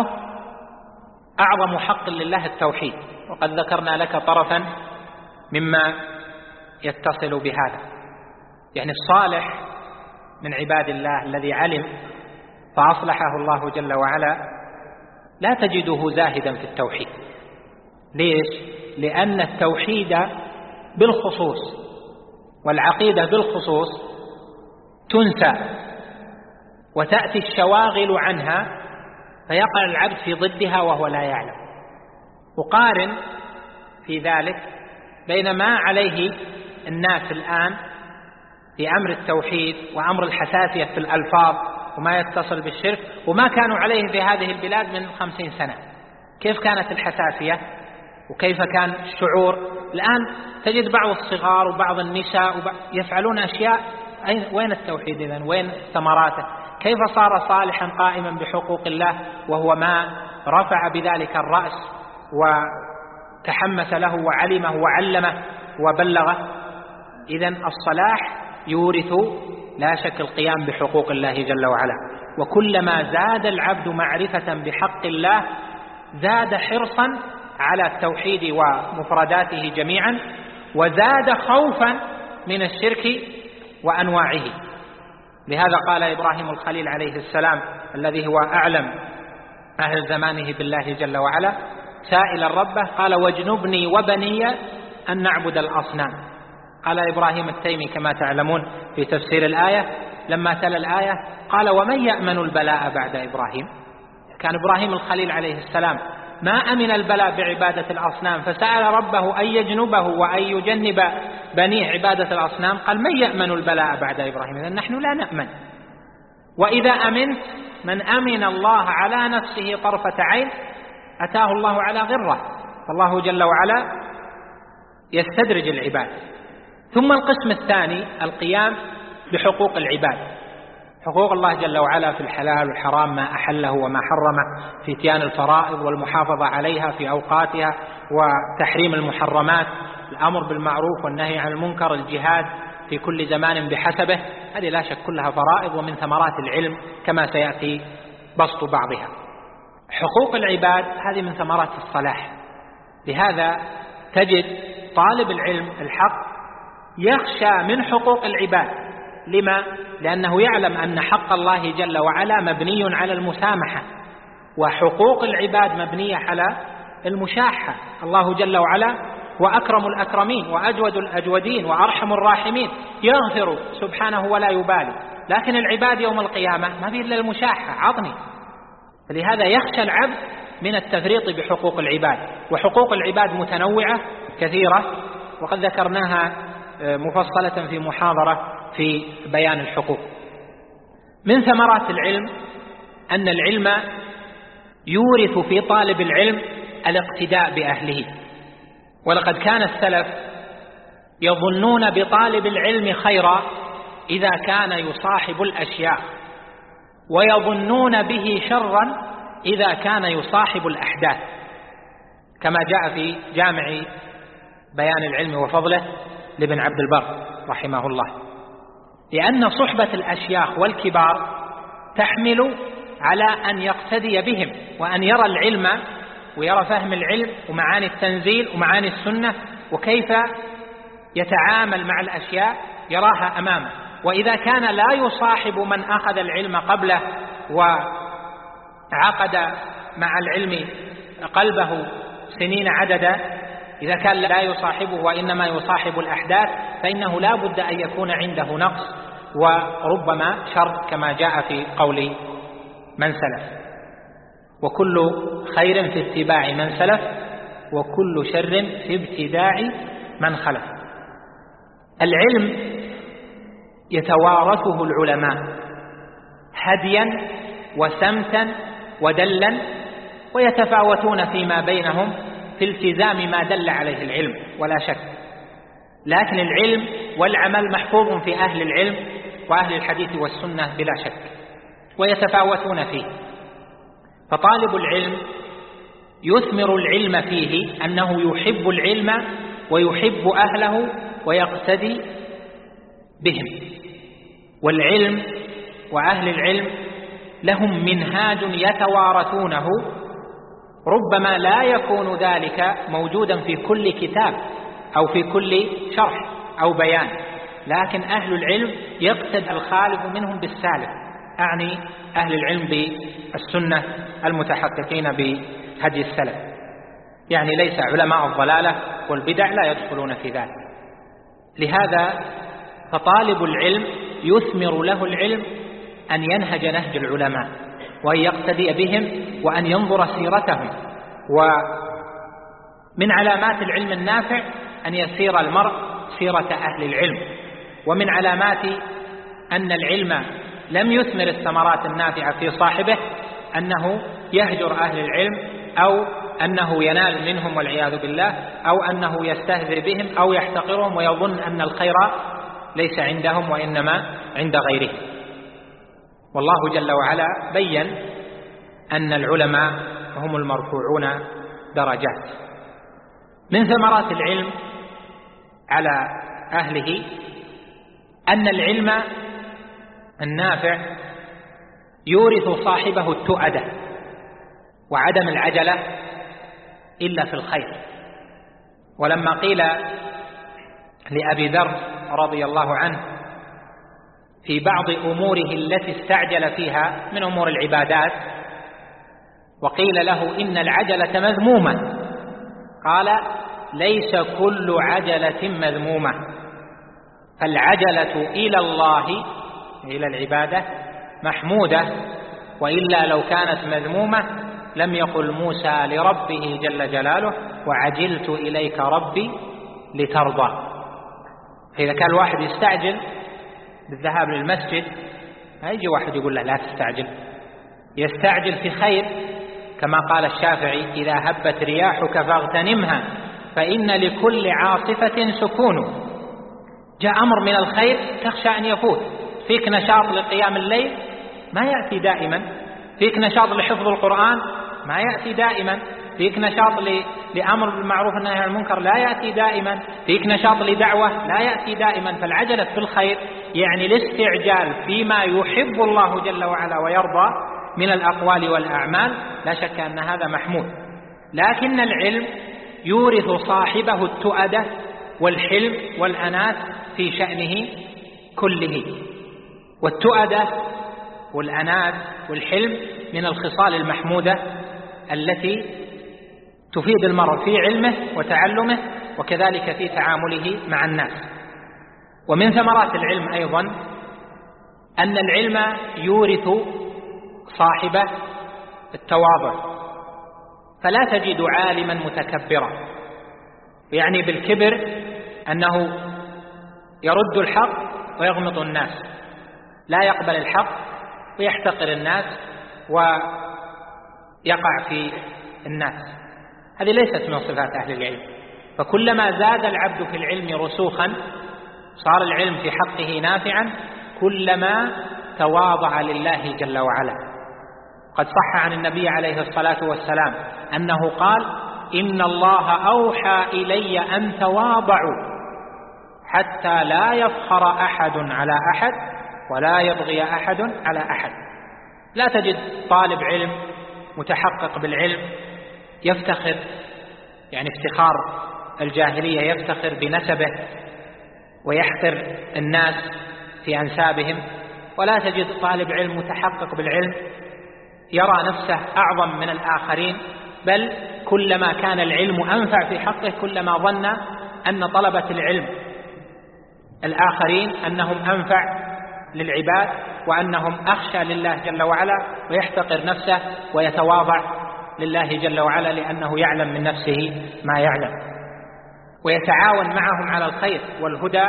أعظم حق لله التوحيد، وقد ذكرنا لك طرفا مما يتصل بهذا. يعني الصالح من عباد الله الذي علم فأصلحه الله جل وعلا لا تجده زاهدا في التوحيد. ليش؟ لأن التوحيد بالخصوص والعقيدة بالخصوص تنسى وتأتي الشواغل عنها فيقع العبد في ضدها وهو لا يعلم. وقارن في ذلك بين ما عليه الناس الآن في أمر التوحيد وأمر الحساسية في الألفاظ وما يتصل بالشرك، وما كانوا عليه في هذه البلاد من 50 سنة. كيف كانت الحساسية وكيف كان الشعور؟ الآن تجد بعض الصغار وبعض النساء يفعلون أشياء، وين التوحيد إذن؟ وين ثمراته؟ كيف صار صالحا قائما بحقوق الله وهو ما رفع بذلك الرأس وتحمس له وعلمه وعلمه وبلغه؟ إذن الصلاح يورث لا شك القيام بحقوق الله جل وعلا. وكلما زاد العبد معرفة بحق الله زاد حرصا على التوحيد ومفرداته جميعا، وزاد خوفا من الشرك وأنواعه. لهذا قال إبراهيم الخليل عليه السلام الذي هو أعلم أهل زمانه بالله جل وعلا سائلا ربه، قال: واجنبني وبني أن نعبد الأصنام. قال إبراهيم التيمي كما تعلمون في تفسير الآية لما تلا الآية قال: ومن يأمن البلاء بعد إبراهيم؟ كان إبراهيم الخليل عليه السلام ما أمن البلاء بعبادة الأصنام، فسأل ربه أن يجنبه وأن يجنب بنيه عبادة الأصنام. قال: من يأمن البلاء بعد إبراهيم؟ إذن نحن لا نأمن. وإذا أمنت من أمن الله على نفسه طرفة عين أتاه الله على غرة، فالله جل وعلا يستدرج العباد. ثم القسم الثاني القيام بحقوق العباد، حقوق الله جل وعلا في الحلال والحرام، ما أحله وما حرمه، في اتيان الفرائض والمحافظة عليها في أوقاتها، وتحريم المحرمات، الأمر بالمعروف والنهي عن المنكر، الجهاد في كل زمان بحسبه. هذه لا شك كلها فرائض ومن ثمرات العلم كما سيأتي بسط بعضها. حقوق العباد هذه من ثمرات الصلاح. لهذا تجد طالب العلم الحق يخشى من حقوق العباد. لما؟ لأنه يعلم أن حق الله جل وعلا مبني على المسامحة، وحقوق العباد مبنية على المشاحة. الله جل وعلا وأكرم الأكرمين وأجود الأجودين وأرحم الراحمين، يغفر سبحانه ولا يبالي، لكن العباد يوم القيامة ما فيه إلا المشاحة، عطني. فلهذا يخشى العبد من التفريط بحقوق العباد. وحقوق العباد متنوعة كثيرة، وقد ذكرناها مفصلة في محاضرة في بيان الحقوق. من ثمرات العلم أن العلم يورث في طالب العلم الاقتداء بأهله. ولقد كان السلف يظنون بطالب العلم خيرا إذا كان يصاحب الأشياخ، ويظنون به شرا إذا كان يصاحب الأحداث، كما جاء في جامع بيان العلم وفضله لابن عبد البر رحمه الله. لأن صحبة الأشياخ والكبار تحمل على أن يقتدي بهم، وأن يرى العلم ويرى فهم العلم ومعاني التنزيل ومعاني السنة، وكيف يتعامل مع الأشياء يراها أمامه. وإذا كان لا يصاحب من أخذ العلم قبله وعقد مع العلم قلبه سنين عددا، إذا كان لا يصاحبه وإنما يصاحب الأحداث، فإنه لا بد أن يكون عنده نقص وربما شر، كما جاء في قول من سلف: وكل خير في اتباع من سلف، وكل شر في ابتداع من خلف. العلم يتوارثه العلماء هديا وسمتا ودلا، ويتفاوتون فيما بينهم في التزام ما دل عليه العلم ولا شك، لكن العلم والعمل محفوظ في أهل العلم وأهل الحديث والسنة بلا شك، ويتفاوتون فيه. فطالب العلم يثمر العلم فيه أنه يحب العلم ويحب أهله ويقتدي بهم. والعلم وأهل العلم لهم منهاج يتوارثونه، ربما لا يكون ذلك موجودا في كل كتاب أو في كل شرح أو بيان، لكن أهل العلم يقتدي الخالف منهم بالسالف، أعني أهل العلم بالسنة المتحققين بهدي السلف، يعني ليس علماء الضلالة والبدع لا يدخلون في ذلك. لهذا فطالب العلم يثمر له العلم أن ينهج نهج العلماء وأن يقتدي بهم وأن ينظر سيرتهم. ومن علامات العلم النافع أن يسير المرء سيرة أهل العلم، ومن علامات أن العلم لم يثمر الثمرات النافعة في صاحبه أنه يهجر أهل العلم أو أنه ينال منهم والعياذ بالله أو أنه يستهزئ بهم أو يحتقرهم ويظن أن الخير ليس عندهم وإنما عند غيرهم. والله جل وعلا بين أن العلماء هم المرفوعون درجات. من ثمرات العلم على أهله أن العلم النافع يورث صاحبه التؤدة وعدم العجلة إلا في الخير. ولما قيل لأبي ذر رضي الله عنه في بعض أموره التي استعجل فيها من أمور العبادات وقيل له إن العجلة مذمومة، قال ليس كل عجلة مذمومة، فالعجلة إلى الله إلى العبادة محمودة، وإلا لو كانت مذمومة لم يقل موسى لربه جل جلاله وعجلت إليك ربي لترضى. فإذا كان الواحد يستعجل بالذهاب للمسجد ما يجي واحد يقول له لا تستعجل، يستعجل في خير، كما قال الشافعي إذا هبت رياحك فاغتنمها فإن لكل عاصفة سكون. جاء أمر من الخير تخشى أن يفوت، فيك نشاط لقيام الليل ما يأتي دائما، فيك نشاط لحفظ القرآن ما يأتي دائما، فيك نشاط لأمر بالمعروف والنهي عن المنكر لا يأتي دائما، فيك نشاط لدعوة لا يأتي دائما. فالعجلة في الخير يعني الاستعجال فيما يحب الله جل وعلا ويرضى من الأقوال والأعمال، لا شك أن هذا محمود. لكن العلم يورث صاحبه التؤدة والحلم والأنات في شأنه كله. والتؤدة والأنات والحلم من الخصال المحمودة التي تفيد المرء في علمه وتعلمه وكذلك في تعامله مع الناس. ومن ثمرات العلم أيضا أن العلم يورث صاحبه التواضع، فلا تجد عالما متكبرا، يعني بالكبر أنه يرد الحق ويغمط الناس، لا يقبل الحق ويحتقر الناس ويقع في الناس. هذه ليست من صفات أهل العلم. فكلما زاد العبد في العلم رسوخا صار العلم في حقه نافعا كلما تواضع لله جل وعلا. قد صح عن النبي عليه الصلاة والسلام أنه قال إن الله أوحى إلي أن تواضعوا حتى لا يفخر أحد على أحد ولا يبغي أحد على أحد. لا تجد طالب علم متحقق بالعلم يفتخر، يعني افتخار الجاهلية، يفتخر بنسبه ويحقر الناس في أنسابهم، ولا تجد طالب علم متحقق بالعلم يرى نفسه أعظم من الآخرين، بل كلما كان العلم أنفع في حقه كلما ظن أن طلبة العلم الآخرين أنهم أنفع للعباد وأنهم أخشى لله جل وعلا، ويحتقر نفسه ويتواضع لله جل وعلا لأنه يعلم من نفسه ما يعلم، ويتعاون معهم على الخير والهدى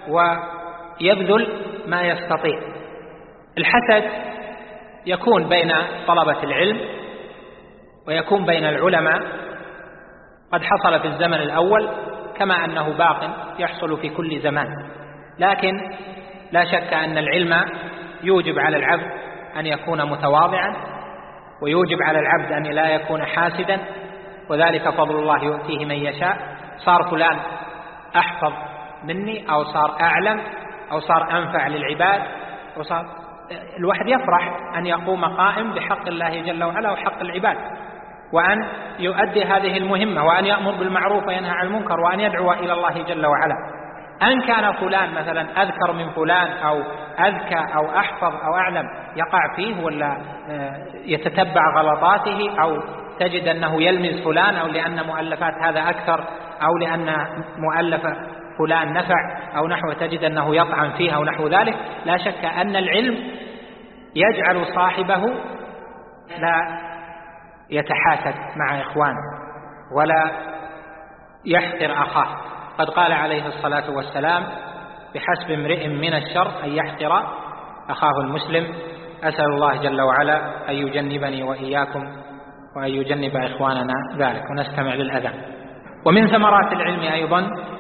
ويبذل ما يستطيع. الحسد يكون بين طلبة العلم ويكون بين العلماء، قد حصل في الزمن الأول كما أنه باق يحصل في كل زمان. لكن لا شك أن العلم يوجب على العبد أن يكون متواضعا، ويوجب على العبد أن لا يكون حاسدا، وذلك فضل الله يؤتيه من يشاء. صار فلان أحفظ مني أو صار أعلم أو صار أنفع للعباد أو صار الواحد يفرح أن يقوم قائم بحق الله جل وعلا وحق العباد، وأن يؤدي هذه المهمة، وأن يأمر بالمعروف وينهى عن المنكر، وأن يدعو إلى الله جل وعلا. أن كان فلان مثلا أذكر من فلان أو أذكى أو أحفظ أو أعلم يقع فيه ولا يتتبع غلطاته، أو تجد أنه يلمز فلان، أو لأن مؤلفات هذا أكثر، أو لأن مؤلف فلان نفع أو نحو، تجد أنه يطعن فيها أو نحو ذلك. لا شك أن العلم يجعل صاحبه لا يتحاسد مع إخوانه ولا يحقر أخاه. قد قال عليه الصلاة والسلام بحسب امرئ من الشر أن يحقر أخاه المسلم. أسأل الله جل وعلا أن يجنبني وإياكم وأن يجنب إخواننا ذلك. ونستمع للأذان. ومن ثمرات العلم أيضا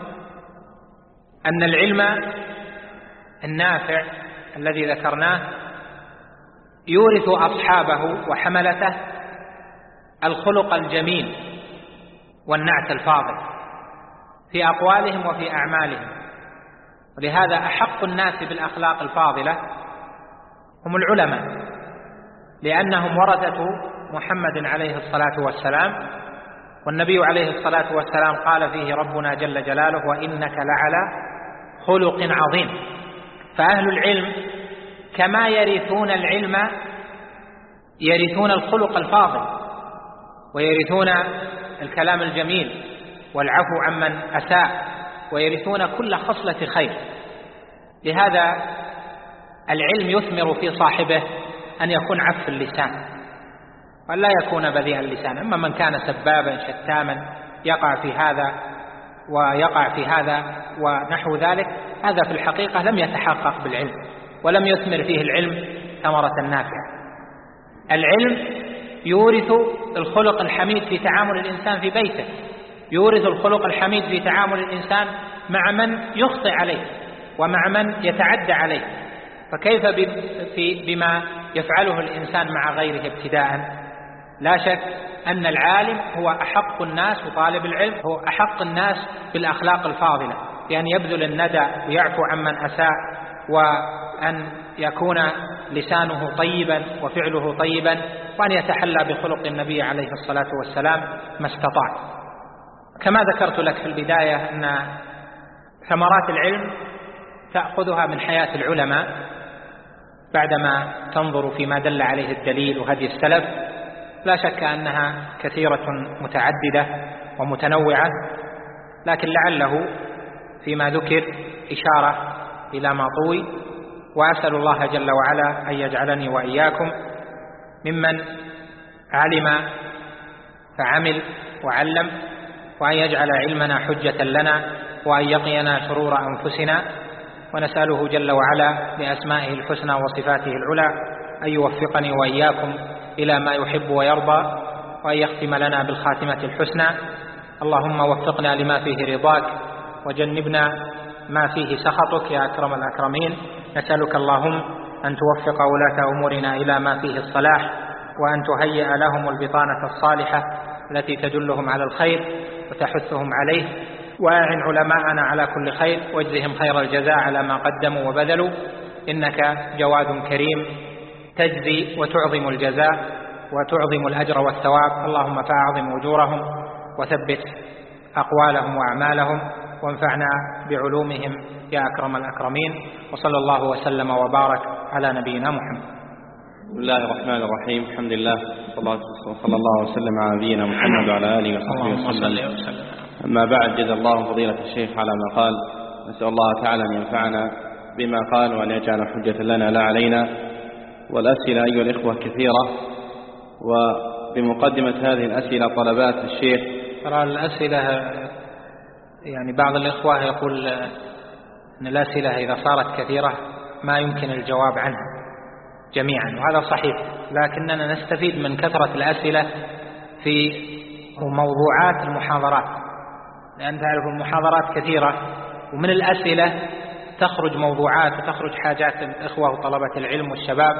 أن العلم النافع الذي ذكرناه يورث أصحابه وحملته الخلق الجميل والنعت الفاضل في أقوالهم وفي أعمالهم. ولهذا أحق الناس بالأخلاق الفاضلة هم العلماء، لأنهم ورثة محمد عليه الصلاة والسلام، والنبي عليه الصلاة والسلام قال فيه ربنا جل جلاله: وإنك لعلى خلق عظيم. فأهل العلم كما يرثون العلم يرثون الخلق الفاضل، ويرثون الكلام الجميل والعفو عمن أساء، ويرثون كل خصلة خير. لهذا العلم يثمر في صاحبه أن يكون عف اللسان وأن لا يكون بذيء اللسان. أما من كان سبابا شتاما يقع في هذا ويقع في هذا ونحو ذلك، هذا في الحقيقة لم يتحقق بالعلم ولم يثمر فيه العلم ثمرة نافعة. العلم يورث الخلق الحميد في تعامل الإنسان في بيته، يورث الخلق الحميد في تعامل الإنسان مع من يخطئ عليه ومع من يتعدى عليه. فكيف بما يفعله الإنسان مع غيره ابتداء؟ لا شك أن العالم هو أحق الناس، وطالب العلم هو أحق الناس بالأخلاق الفاضلة، بأن يبذل الندى ويعفو عمن أساء، وأن يكون لسانه طيبا وفعله طيبا، وأن يتحلى بخلق النبي عليه الصلاة والسلام ما استطاع. كما ذكرت لك في البداية أن ثمرات العلم تأخذها من حياة العلماء بعدما تنظر فيما دل عليه الدليل وهدي السلف. لا شك أنها كثيرة متعددة ومتنوعة، لكن لعله فيما ذكر إشارة إلى ما طوي. وأسأل الله جل وعلا أن يجعلني وإياكم ممن علم فعمل وعلم، وأن يجعل علمنا حجة لنا، وأن يقينا شرور أنفسنا. ونسأله جل وعلا بأسمائه الحسنى وصفاته العلى أن يوفقني وإياكم إلى ما يحب ويرضى، وأن يختم لنا بالخاتمة الحسنى. اللهم وفقنا لما فيه رضاك وجنبنا ما فيه سخطك يا أكرم الأكرمين. نسألك اللهم أن توفق ولاة أمورنا إلى ما فيه الصلاح، وأن تهيئ لهم البطانة الصالحة التي تدلهم على الخير وتحثهم عليه، وأعن علماءنا على كل خير، واجزهم خير الجزاء على ما قدموا وبذلوا، إنك جواد كريم تجزي وتعظم الجزاء وتعظم الأجر والثواب. اللهم فأعظم أجورهم وثبت أقوالهم وأعمالهم، وانفعنا بعلومهم يا أكرم الأكرمين. وصلى الله وسلم وبارك على نبينا محمد. بسم الله الرحمن الرحيم. الحمد لله صلى الله وسلم على نبينا محمد وعلى آله وصحبه وسلم. أما بعد، جزا الله فضيلة الشيخ على ما قال. نسأل الله تعالى أن ينفعنا بما قال وأن يجعل حجة لنا لا علينا. والأسئلة أيها الإخوة كثيرة، وبمقدمة هذه الأسئلة طلبات الشيخ. ترى الأسئلة يعني بعض الإخوة يقول أن الأسئلة إذا صارت كثيرة ما يمكن الجواب عنها جميعا، وهذا صحيح، لكننا نستفيد من كثرة الأسئلة في موضوعات المحاضرات، لأن تعرف المحاضرات كثيرة، ومن الأسئلة تخرج موضوعات وتخرج حاجات الإخوة وطلبة العلم والشباب،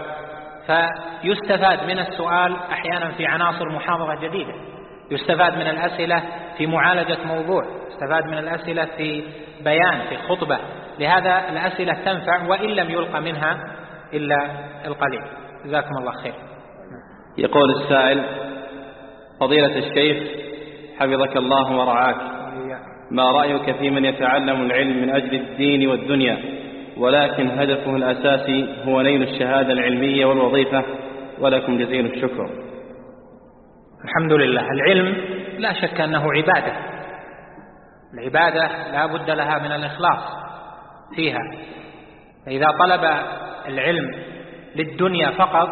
فيستفاد من السؤال أحيانا في عناصر محاضرة جديدة، يستفاد من الأسئلة في معالجة موضوع، يستفاد من الأسئلة في بيان في خطبة. لهذا الأسئلة تنفع وإن لم يلقى منها إلا القليل. جزاكم الله خير. يقول السائل: فضيلة الشيخ حفظك الله ورعاك، ما رأيك في من يتعلم العلم من أجل الدين والدنيا، ولكن هدفه الأساسي هو نيل الشهادة العلمية والوظيفة؟ ولكم جزيل الشكر. الحمد لله. العلم لا شك أنه عبادة، العبادة لا بد لها من الإخلاص فيها. فإذا طلب العلم للدنيا فقط،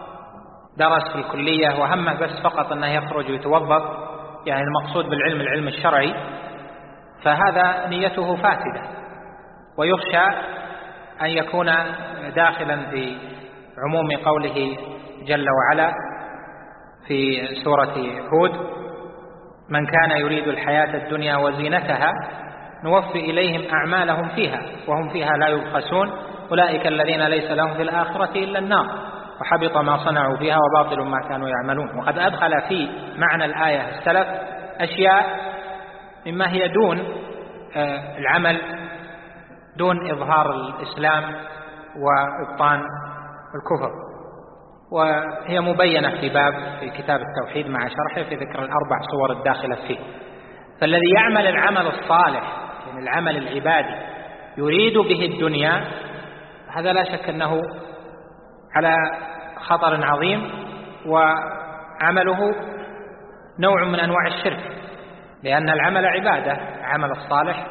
درس في الكلية وهمه بس فقط أنه يخرج ويتوظف، يعني المقصود بالعلم العلم الشرعي، فهذا نيته فاسدة، ويخشى أن يكون داخلا في عموم قوله جل وعلا في سورة هود: من كان يريد الحياة الدنيا وزينتها نوفي إليهم أعمالهم فيها وهم فيها لا يبخسون أولئك الذين ليس لهم في الآخرة إلا النار وحبط ما صنعوا فيها وباطل ما كانوا يعملون. وقد أدخل في معنى الآية السلف أشياء مما هي دون العمل، دون إظهار الإسلام وإبطان الكفر، وهي مبينة في باب في كتاب التوحيد مع شرحه في ذكر الأربع صور الداخلة فيه. فالذي يعمل العمل الصالح يعني العمل العبادي يريد به الدنيا، هذا لا شك أنه على خطر عظيم، وعمله نوع من أنواع الشرك، لأن العمل عبادة، عمل الصالح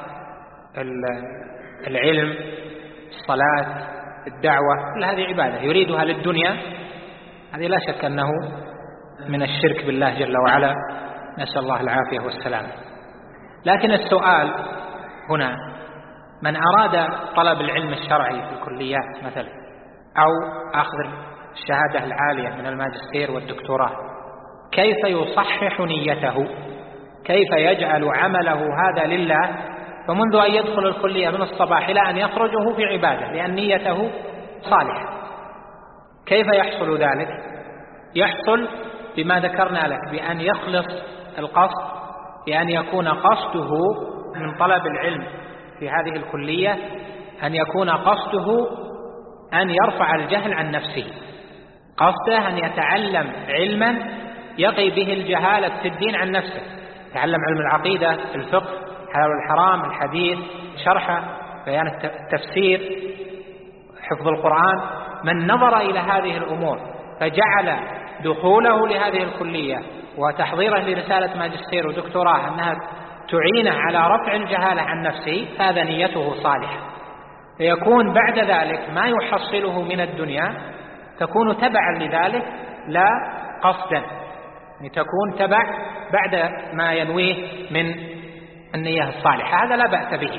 العلم الصلاة الدعوة كل هذه عبادة، يريدها للدنيا، هذه لا شك أنه من الشرك بالله جل وعلا، نسأل الله العافية والسلام. لكن السؤال هنا: من أراد طلب العلم الشرعي في الكليات مثلا، أو أخذ الشهادة العالية من الماجستير والدكتوراه، كيف يصحح نيته؟ كيف يجعل عمله هذا لله؟ فمنذ أن يدخل الكلية من الصباح إلى أن يخرجه في عبادة، لأن نيته صالحة. كيف يحصل ذلك؟ يحصل بما ذكرنا لك، بأن يخلص القصد، بأن يكون قصده من طلب العلم في هذه الكلية أن يكون قصده أن يرفع الجهل عن نفسه، قصده أن يتعلم علما يقي به الجهالة في الدين عن نفسه، يتعلم علم العقيدة، الفقه، الحلال والحرام، الحديث، شرحه، بيان التفسير، حفظ القرآن. من نظر إلى هذه الأمور فجعل دخوله لهذه الكلية وتحضيره لرسالة ماجستير ودكتوراه أنها تعينه على رفع الجهالة عن نفسه، هذا نيته صالحة، فيكون بعد ذلك ما يحصله من الدنيا تكون تبعا لذلك لا قصدا، يعني تكون تبع بعد ما ينويه من النية الصالحة، هذا لا بأس به.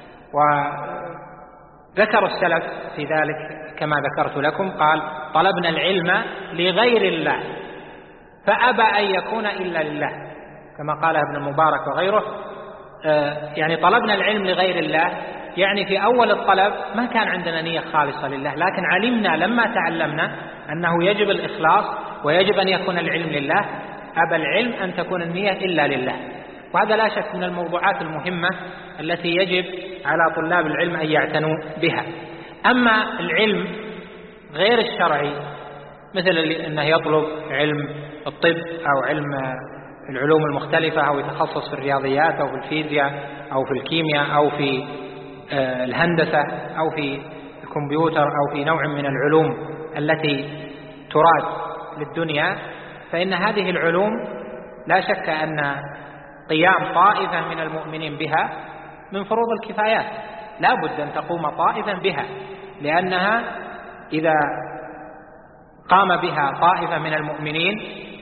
وذكر السلف في ذلك كما ذكرت لكم، قال: طلبنا العلم لغير الله فأبى أن يكون إلا لله، كما قال ابن المبارك وغيره. يعني طلبنا العلم لغير الله، يعني في أول الطلب ما كان عندنا نية خالصة لله، لكن علمنا لما تعلمنا أنه يجب الإخلاص ويجب أن يكون العلم لله، أبى العلم أن تكون النية إلا لله. وهذا لا شك من الموضوعات المهمة التي يجب على طلاب العلم أن يعتنوا بها. أما العلم غير الشرعي، مثل أنه يطلب علم الطب أو علم العلوم المختلفة، أو يتخصص في الرياضيات أو في الفيزياء أو في الكيمياء أو في الهندسة أو في الكمبيوتر أو في نوع من العلوم التي تراد للدنيا، فإن هذه العلوم لا شك أن قيام طائفة من المؤمنين بها من فروض الكفايات، لا بد أن تقوم طائفة بها، لأنها إذا قام بها طائفة من المؤمنين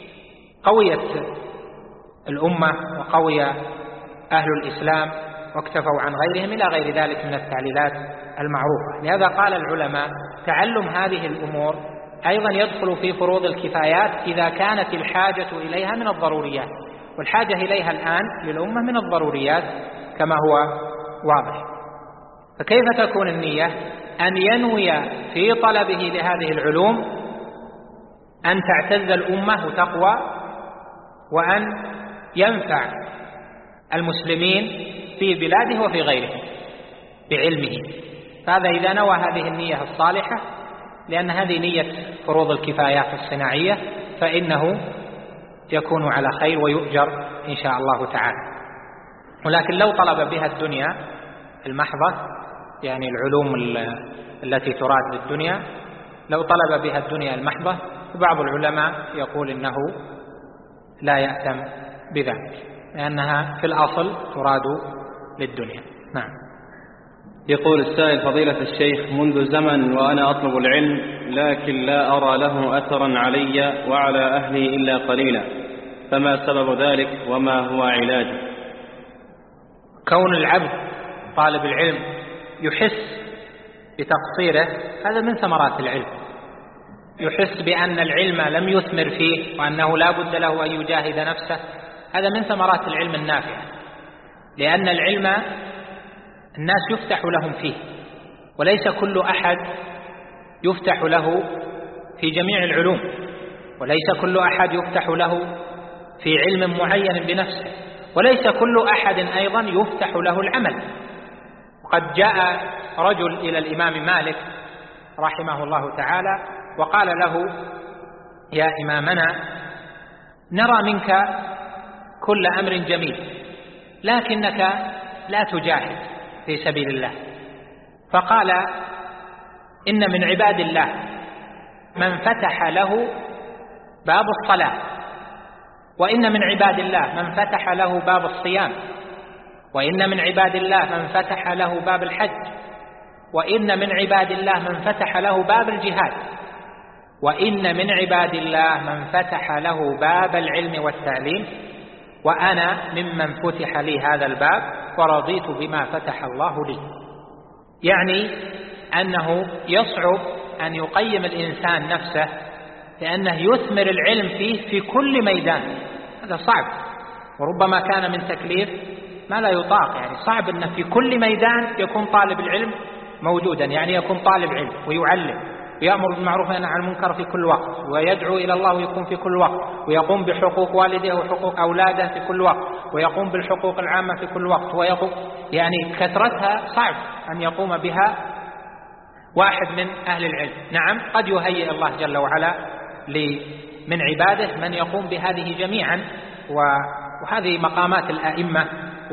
قويت الأمة وقوي أهل الإسلام واكتفوا عن غيرهم إلى غير ذلك من التعليلات المعروفة. لهذا قال العلماء: تعلم هذه الأمور أيضا يدخل في فروض الكفايات إذا كانت الحاجة إليها من الضروريات، والحاجة إليها الآن للأمة من الضروريات كما هو واضح. فكيف تكون النية؟ أن ينوي في طلبه لهذه العلوم أن تعتز الأمة وتقوى، وأن ينفع المسلمين في بلاده وفي غيرهم بعلمه. فهذا إذا نوى هذه النية الصالحة، لأن هذه نية فروض الكفايات الصناعية، فإنه يكون على خير ويؤجر إن شاء الله تعالى. ولكن لو طلب بها الدنيا المحضة، يعني العلوم التي تراد للدنيا، لو طلب بها الدنيا المحضة، بعض العلماء يقول إنه لا يأتم بذلك، لأنها في الأصل تراد للدنيا. نعم. يقول السائل: فضيلة الشيخ، منذ زمن وأنا أطلب العلم، لكن لا أرى له أثرا علي وعلى أهلي إلا قليلا، فما سبب ذلك وما هو علاجه؟ كون العبد طالب العلم يحس بتقصيره هذا من ثمرات العلم، يحس بأن العلم لم يثمر فيه وأنه لا بد له أن يجاهد نفسه، هذا من ثمرات العلم النافع، لأن العلم الناس يفتح لهم فيه، وليس كل أحد يفتح له في جميع العلوم، وليس كل أحد يفتح له في علم معين بنفسه، وليس كل أحد أيضا يفتح له العمل. وقد جاء رجل إلى الإمام مالك رحمه الله تعالى وقال له: يا إمامنا، نرى منك كل أمر جميل لكنك لا تجاهد في سبيل الله. فقال: إن من عباد الله من فتح له باب الصلاة، وإن من عباد الله من فتح له باب الصيام، وإن من عباد الله من فتح له باب الحج، وإن من عباد الله من فتح له باب الجهاد، وإن من عباد الله من فتح له باب العلم والتعليم، وأنا ممن فتح لي هذا الباب ورضيت بما فتح الله لي. يعني أنه يصعب أن يقيم الإنسان نفسه لأنه يثمر العلم فيه في كل ميدان، هذا صعب، وربما كان من تكليف ما لا يطاق، يعني صعب أن في كل ميدان يكون طالب العلم موجودا، يعني يكون طالب علم ويعلم ويأمر بالمعروف وينهى عن المنكر في كل وقت، ويدعو إلى الله ويكون في كل وقت، ويقوم بحقوق والده وحقوق أولاده في كل وقت، ويقوم بالحقوق العامة في كل وقت، ويقوم يعني كثرتها صعب أن يقوم بها واحد من أهل العلم. نعم، قد يهيئ الله جل وعلا من عباده من يقوم بهذه جميعا، وهذه مقامات الأئمة،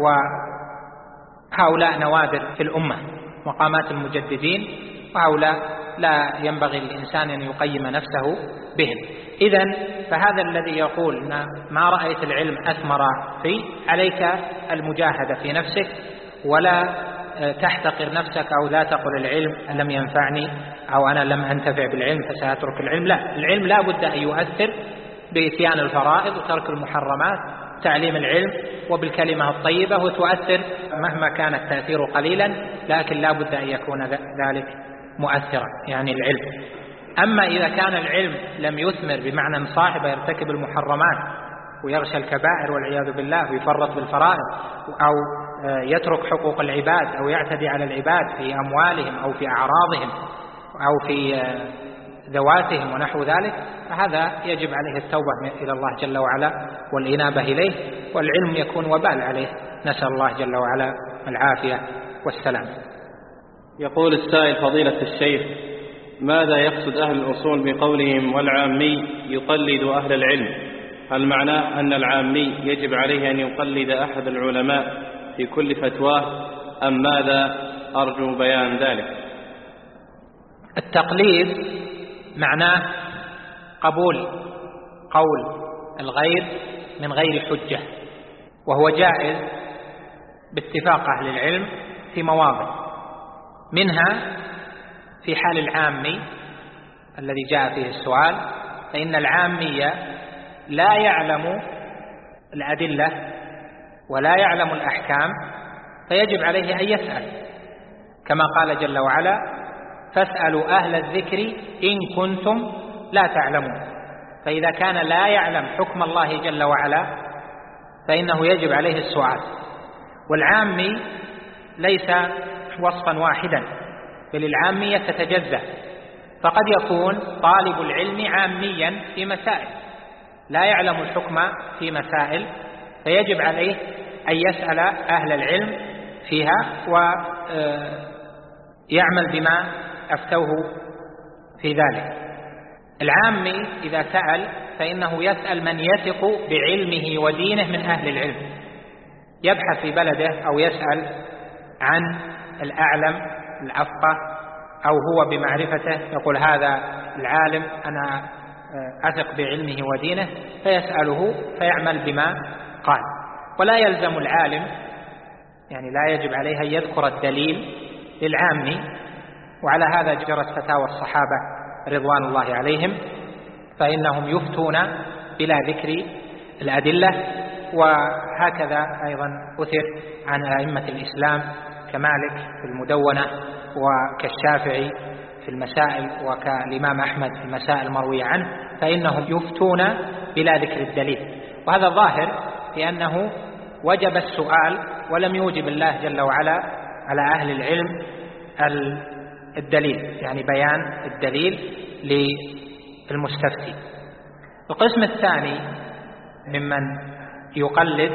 وهؤلاء نوادر في الأمة، مقامات المجددين، وهؤلاء لا ينبغي للإنسان أن يقيم نفسه بهم. إذن فهذا الذي يقول ما رأيت العلم أثمر فيه، عليك المجاهدة في نفسك، ولا تحتقر نفسك أو لا تقل العلم لم ينفعني أو أنا لم أنتفع بالعلم فسأترك العلم. لا، العلم لا بد أن يؤثر بإتيان الفرائض وترك المحرمات، تعليم العلم وبالكلمة الطيبة، وتؤثر مهما كان التأثير قليلا، لكن لا بد أن يكون ذلك مؤثرا، يعني العلم. أما إذا كان العلم لم يثمر بمعنى صاحب يرتكب المحرمات ويغشى الكبائر والعياذ بالله ويفرط بالفرائض، أو يترك حقوق العباد أو يعتدي على العباد في أموالهم أو في أعراضهم أو في ذواتهم ونحو ذلك، فهذا يجب عليه التوبة إلى الله جل وعلا والإنابة إليه، والعلم يكون وبال عليه، نسأل الله جل وعلا العافية والسلام. يقول السائل: فضيلة الشيخ، ماذا يقصد أهل الأصول بقولهم والعامي يقلد أهل العلم؟ هل معناه أن العامي يجب عليه أن يقلد أحد العلماء في كل فتواه، أم ماذا؟ أرجو بيان ذلك. التقليد معناه قبول قول الغير من غير حجة، وهو جائز باتفاق أهل العلم في مواضع، منها في حال العامي الذي جاء فيه السؤال، فإن العامي لا يعلم الأدلة ولا يعلم الأحكام، فيجب عليه أن يسأل، كما قال جل وعلا: فاسألوا أهل الذكر إن كنتم لا تعلمون. فإذا كان لا يعلم حكم الله جل وعلا فإنه يجب عليه السؤال. والعامي ليس وصفا واحدا، بل العامية تتجزأ، فقد يكون طالب العلم عاميا في مسائل لا يعلم الحكم في مسائل، فيجب عليه أن يسأل أهل العلم فيها ويعمل بما أفتوه في ذلك. العامي إذا سأل فإنه يسأل من يثق بعلمه ودينه من أهل العلم، يبحث في بلده أو يسأل عن الأعلم الأفقه، أو هو بمعرفته يقول هذا العالم أنا أثق بعلمه ودينه، فيسأله فيعمل بما قال. ولا يلزم العالم، يعني لا يجب عليه أن يذكر الدليل للعامي، وعلى هذا جرت فتاوى الصحابة رضوان الله عليهم، فإنهم يفتون بلا ذكر الأدلة. وهكذا أيضا أثر عن أئمة الإسلام كمالك في المدونة وكالشافعي في المسائل وكالإمام أحمد في المسائل المروية عنه، فإنهم يفتون بلا ذكر الدليل. وهذا ظاهر في أنه وجب السؤال ولم يوجب الله جل وعلا على أهل العلم الدليل، يعني بيان الدليل للمستفتي. القسم الثاني ممن يقلد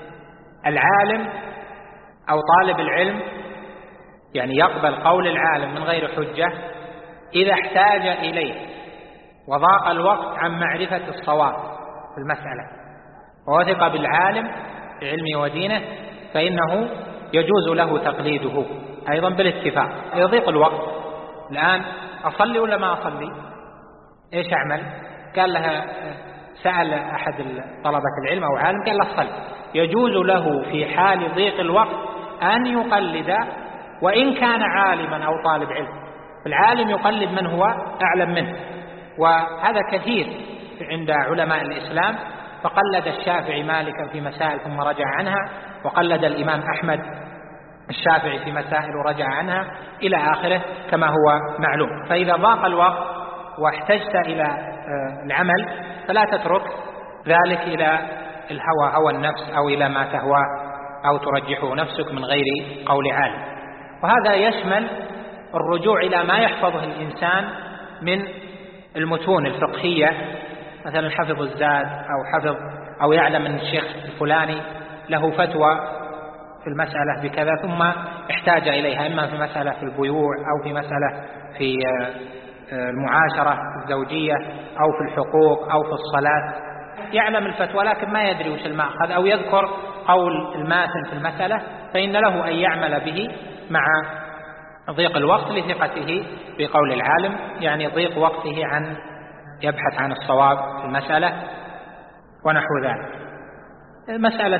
العالم أو طالب العلم، يعني يقبل قول العالم من غير حجة إذا احتاج إليه وضاق الوقت عن معرفة الصواب في المسألة ووثق بالعالم بعلمه ودينه، فإنه يجوز له تقليده أيضا بالاتفاق. يضيق الوقت، الآن أصلي ولا ما أصلي؟ إيش أعمل؟ قال لها سأل أحد طلبة العلم أو عالم قال له صل. يجوز له في حال ضيق الوقت أن يقلد وإن كان عالما أو طالب علم. العالم يقلد من هو أعلم منه، وهذا كثير عند علماء الإسلام. فقلد الشافعي مالكا في مسائل ثم رجع عنها، وقلد الإمام أحمد الشافعي في مسائل ورجع عنها إلى آخره كما هو معلوم. فإذا ضاق الوقت واحتجت إلى العمل فلا تترك ذلك إلى الهوى هوى النفس أو إلى ما تهوى أو ترجحه نفسك من غير قول عالم. وهذا يشمل الرجوع إلى ما يحفظه الإنسان من المتون الفقهية، مثلا حفظ الزاد أو يعلم أن الشيخ الفلاني له فتوى في المسألة بكذا ثم احتاج إليها، إما في مسألة في البيوع أو في مسألة في المعاشرة الزوجية أو في الحقوق أو في الصلاة. يعلم الفتوى لكن ما يدري وش المأخذ أو يذكر قول الماتن في المسألة، فإن له أن يعمل به مع ضيق الوقت لثقته بقول العالم، يعني ضيق وقته عن يبحث عن الصواب في المسألة ونحو ذلك. مسألة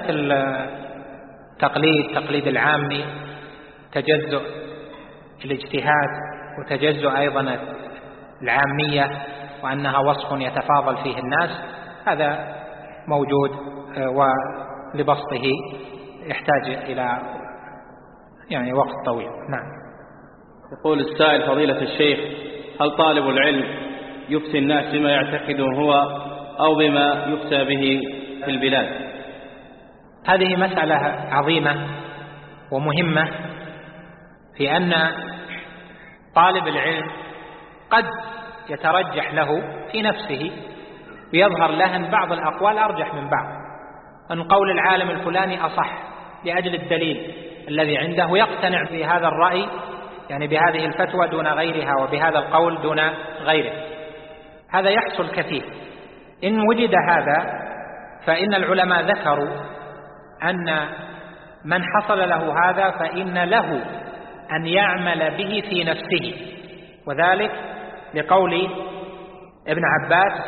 تقليد العامي، تجزؤ الاجتهاد وتجزؤ أيضا العامية وأنها وصف يتفاضل فيه الناس، هذا موجود ولبسطه يحتاج إلى يعني وقت طويل. نعم. يقول السائل فضيلة الشيخ: هل طالب العلم يفتي الناس بما يعتقده هو أو بما يفتى به في البلاد؟ هذه مسألة عظيمة ومهمة، في أن طالب العلم قد يترجح له في نفسه ويظهر له أن بعض الأقوال أرجح من بعض، أن قول العالم الفلاني أصح لأجل الدليل الذي عنده ويقتنع بهذا الرأي، يعني بهذه الفتوى دون غيرها وبهذا القول دون غيره. هذا يحصل كثير. إن وجد هذا فإن العلماء ذكروا أن من حصل له هذا فإن له أن يعمل به في نفسه، وذلك لقول ابن عباس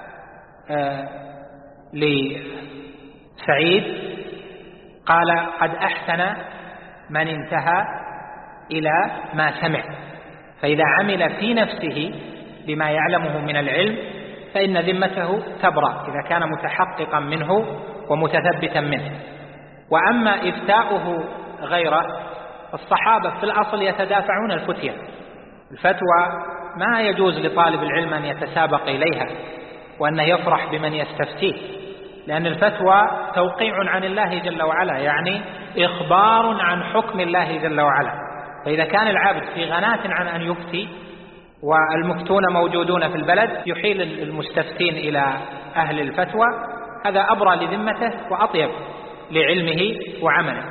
لسعيد قال: قد أحسن من انتهى إلى ما سمع. فإذا عمل في نفسه بما يعلمه من العلم فإن ذمته تبرأ إذا كان متحققا منه ومتثبتا منه. وأما إفتاؤه غيره، الصحابة في الأصل يتدافعون الفتية. الفتوى ما يجوز لطالب العلم أن يتسابق إليها وأن يفرح بمن يستفتيه، لأن الفتوى توقيع عن الله جل وعلا، يعني إخبار عن حكم الله جل وعلا. فإذا كان العبد في غناة عن أن يفتي والمفتون موجودون في البلد، يحيل المستفتين إلى أهل الفتوى، هذا أبرى لذمته وأطيب لعلمه وعمله.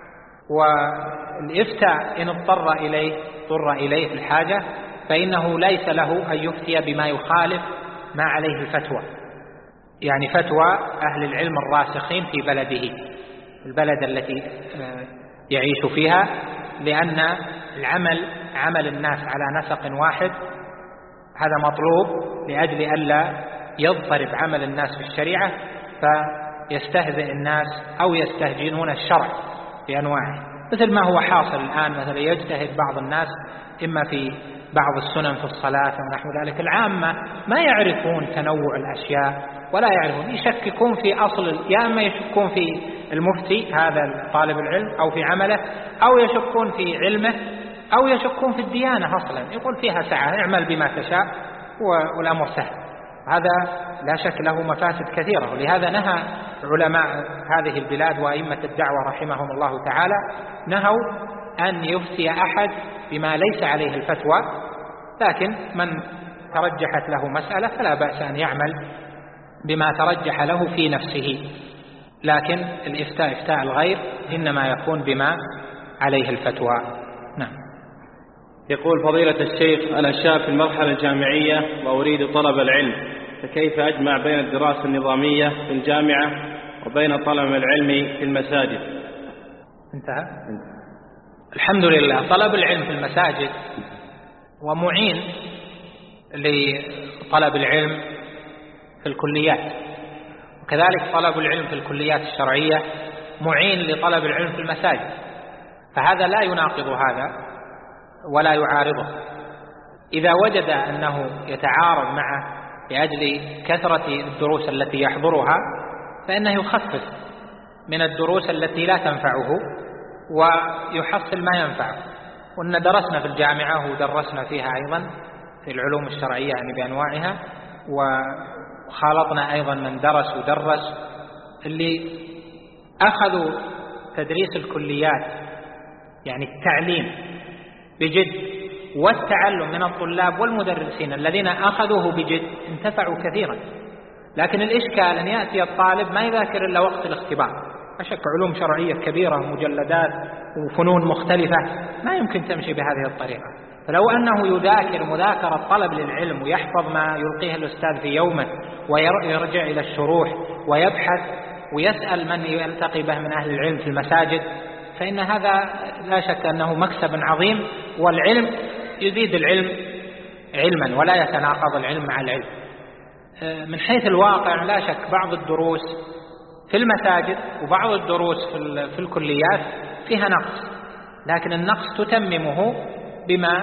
والإفتاء إن اضطر إليه في الحاجة فإنه ليس له أن يفتي بما يخالف ما عليه الفتوى، يعني فتوى أهل العلم الراسخين في بلده، البلد التي يعيش فيها، لأن عمل الناس على نسق واحد هذا مطلوب لأجل ألا يضطرب عمل الناس في الشريعة فيستهزئ الناس أو يستهجنون الشرع بأنواعه. مثل ما هو حاصل الآن، مثلا يجتهد بعض الناس إما في بعض السنن في الصلاة ونحو ذلك. العامة ما يعرفون تنوع الأشياء ولا يعرفون، يشككون في أصل، يا إما يشكون في المفتي هذا طالب العلم أو في عمله، أو يشكون في علمه، أو يشكون في الديانة أصلا، يقول فيها سعة، اعمل بما تشاء والأمر سهل. هذا لا شك له مفاسد كثيرة، ولهذا نهى علماء هذه البلاد وأئمة الدعوة رحمهم الله تعالى، نهوا أن يفتي أحد بما ليس عليه الفتوى، لكن من ترجحت له مسألة فلا بأس أن يعمل بما ترجح له في نفسه، لكن الإفتاء إفتاء الغير إنما يكون بما عليه الفتوى. نعم. يقول فضيلة الشيخ: أنا شاب في المرحلة الجامعية وأريد طلب العلم، فكيف أجمع بين الدراسة النظامية في الجامعة وبين طلب العلم في المساجد؟ انتهى. الحمد لله، طلب العلم في المساجد ومعين لطلب العلم في الكليات، وكذلك طلب العلم في الكليات الشرعية معين لطلب العلم في المساجد، فهذا لا يناقض هذا ولا يعارضه. إذا وجد أنه يتعارض معه لأجل كثرة الدروس التي يحضرها فإنه يخفف من الدروس التي لا تنفعه ويحصل ما ينفعه. وأن درسنا في الجامعة ودرسنا فيها أيضا في العلوم الشرعية يعني بأنواعها، وخالطنا أيضا من درس ودرس، اللي أخذوا تدريس الكليات يعني التعليم بجد والتعلم من الطلاب والمدرسين الذين أخذوه بجد انتفعوا كثيرا. لكن الإشكال أن يأتي الطالب ما يذاكر إلا وقت الاختبار، أشك علوم شرعية كبيرة مجلدات وفنون مختلفة ما يمكن تمشي بهذه الطريقة. فلو أنه يذاكر مذاكرة طلب للعلم ويحفظ ما يلقيه الأستاذ في يومه ويرجع إلى الشروح ويبحث ويسأل من يلتقي به من أهل العلم في المساجد، فإن هذا لا شك أنه مكسب عظيم، والعلم يزيد العلم علما ولا يتناقض العلم مع العلم. من حيث الواقع لا شك بعض الدروس في المساجد وبعض الدروس في الكليات فيها نقص، لكن النقص تتممه بما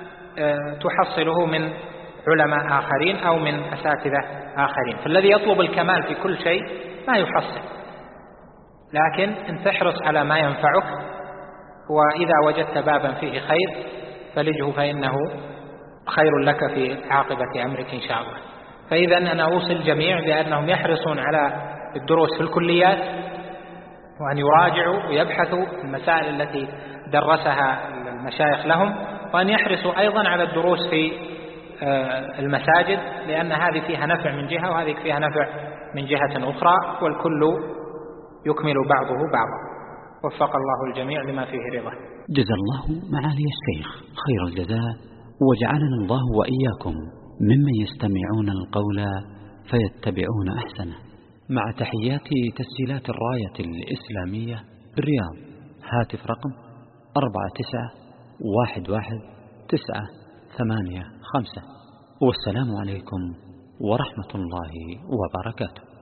تحصله من علماء آخرين أو من أساتذة آخرين. فالذي يطلب الكمال في كل شيء ما يحصل، لكن إن تحرص على ما ينفعك، وإذا وجدت بابا فيه خير فلجه فإنه خير لك في عاقبة أمرك إن شاء الله. فإذا أنا أوصي الجميع بأنهم يحرصون على الدروس في الكليات، وأن يراجعوا ويبحثوا المسائل التي درسها المشايخ لهم، وأن يحرصوا أيضا على الدروس في المساجد، لأن هذه فيها نفع من جهة وهذه فيها نفع من جهة أخرى، والكل يكمل بعضه بعضا. وفق الله الجميع لما فيه رضا. جزا الله معالي الشيخ خير الجزاء، وجعلنا الله وإياكم ممن يستمعون القول فيتبعون أحسنه. مع تحيات تسجيلات الراية الإسلامية بالرياض، هاتف رقم 4911985. والسلام عليكم ورحمة الله وبركاته.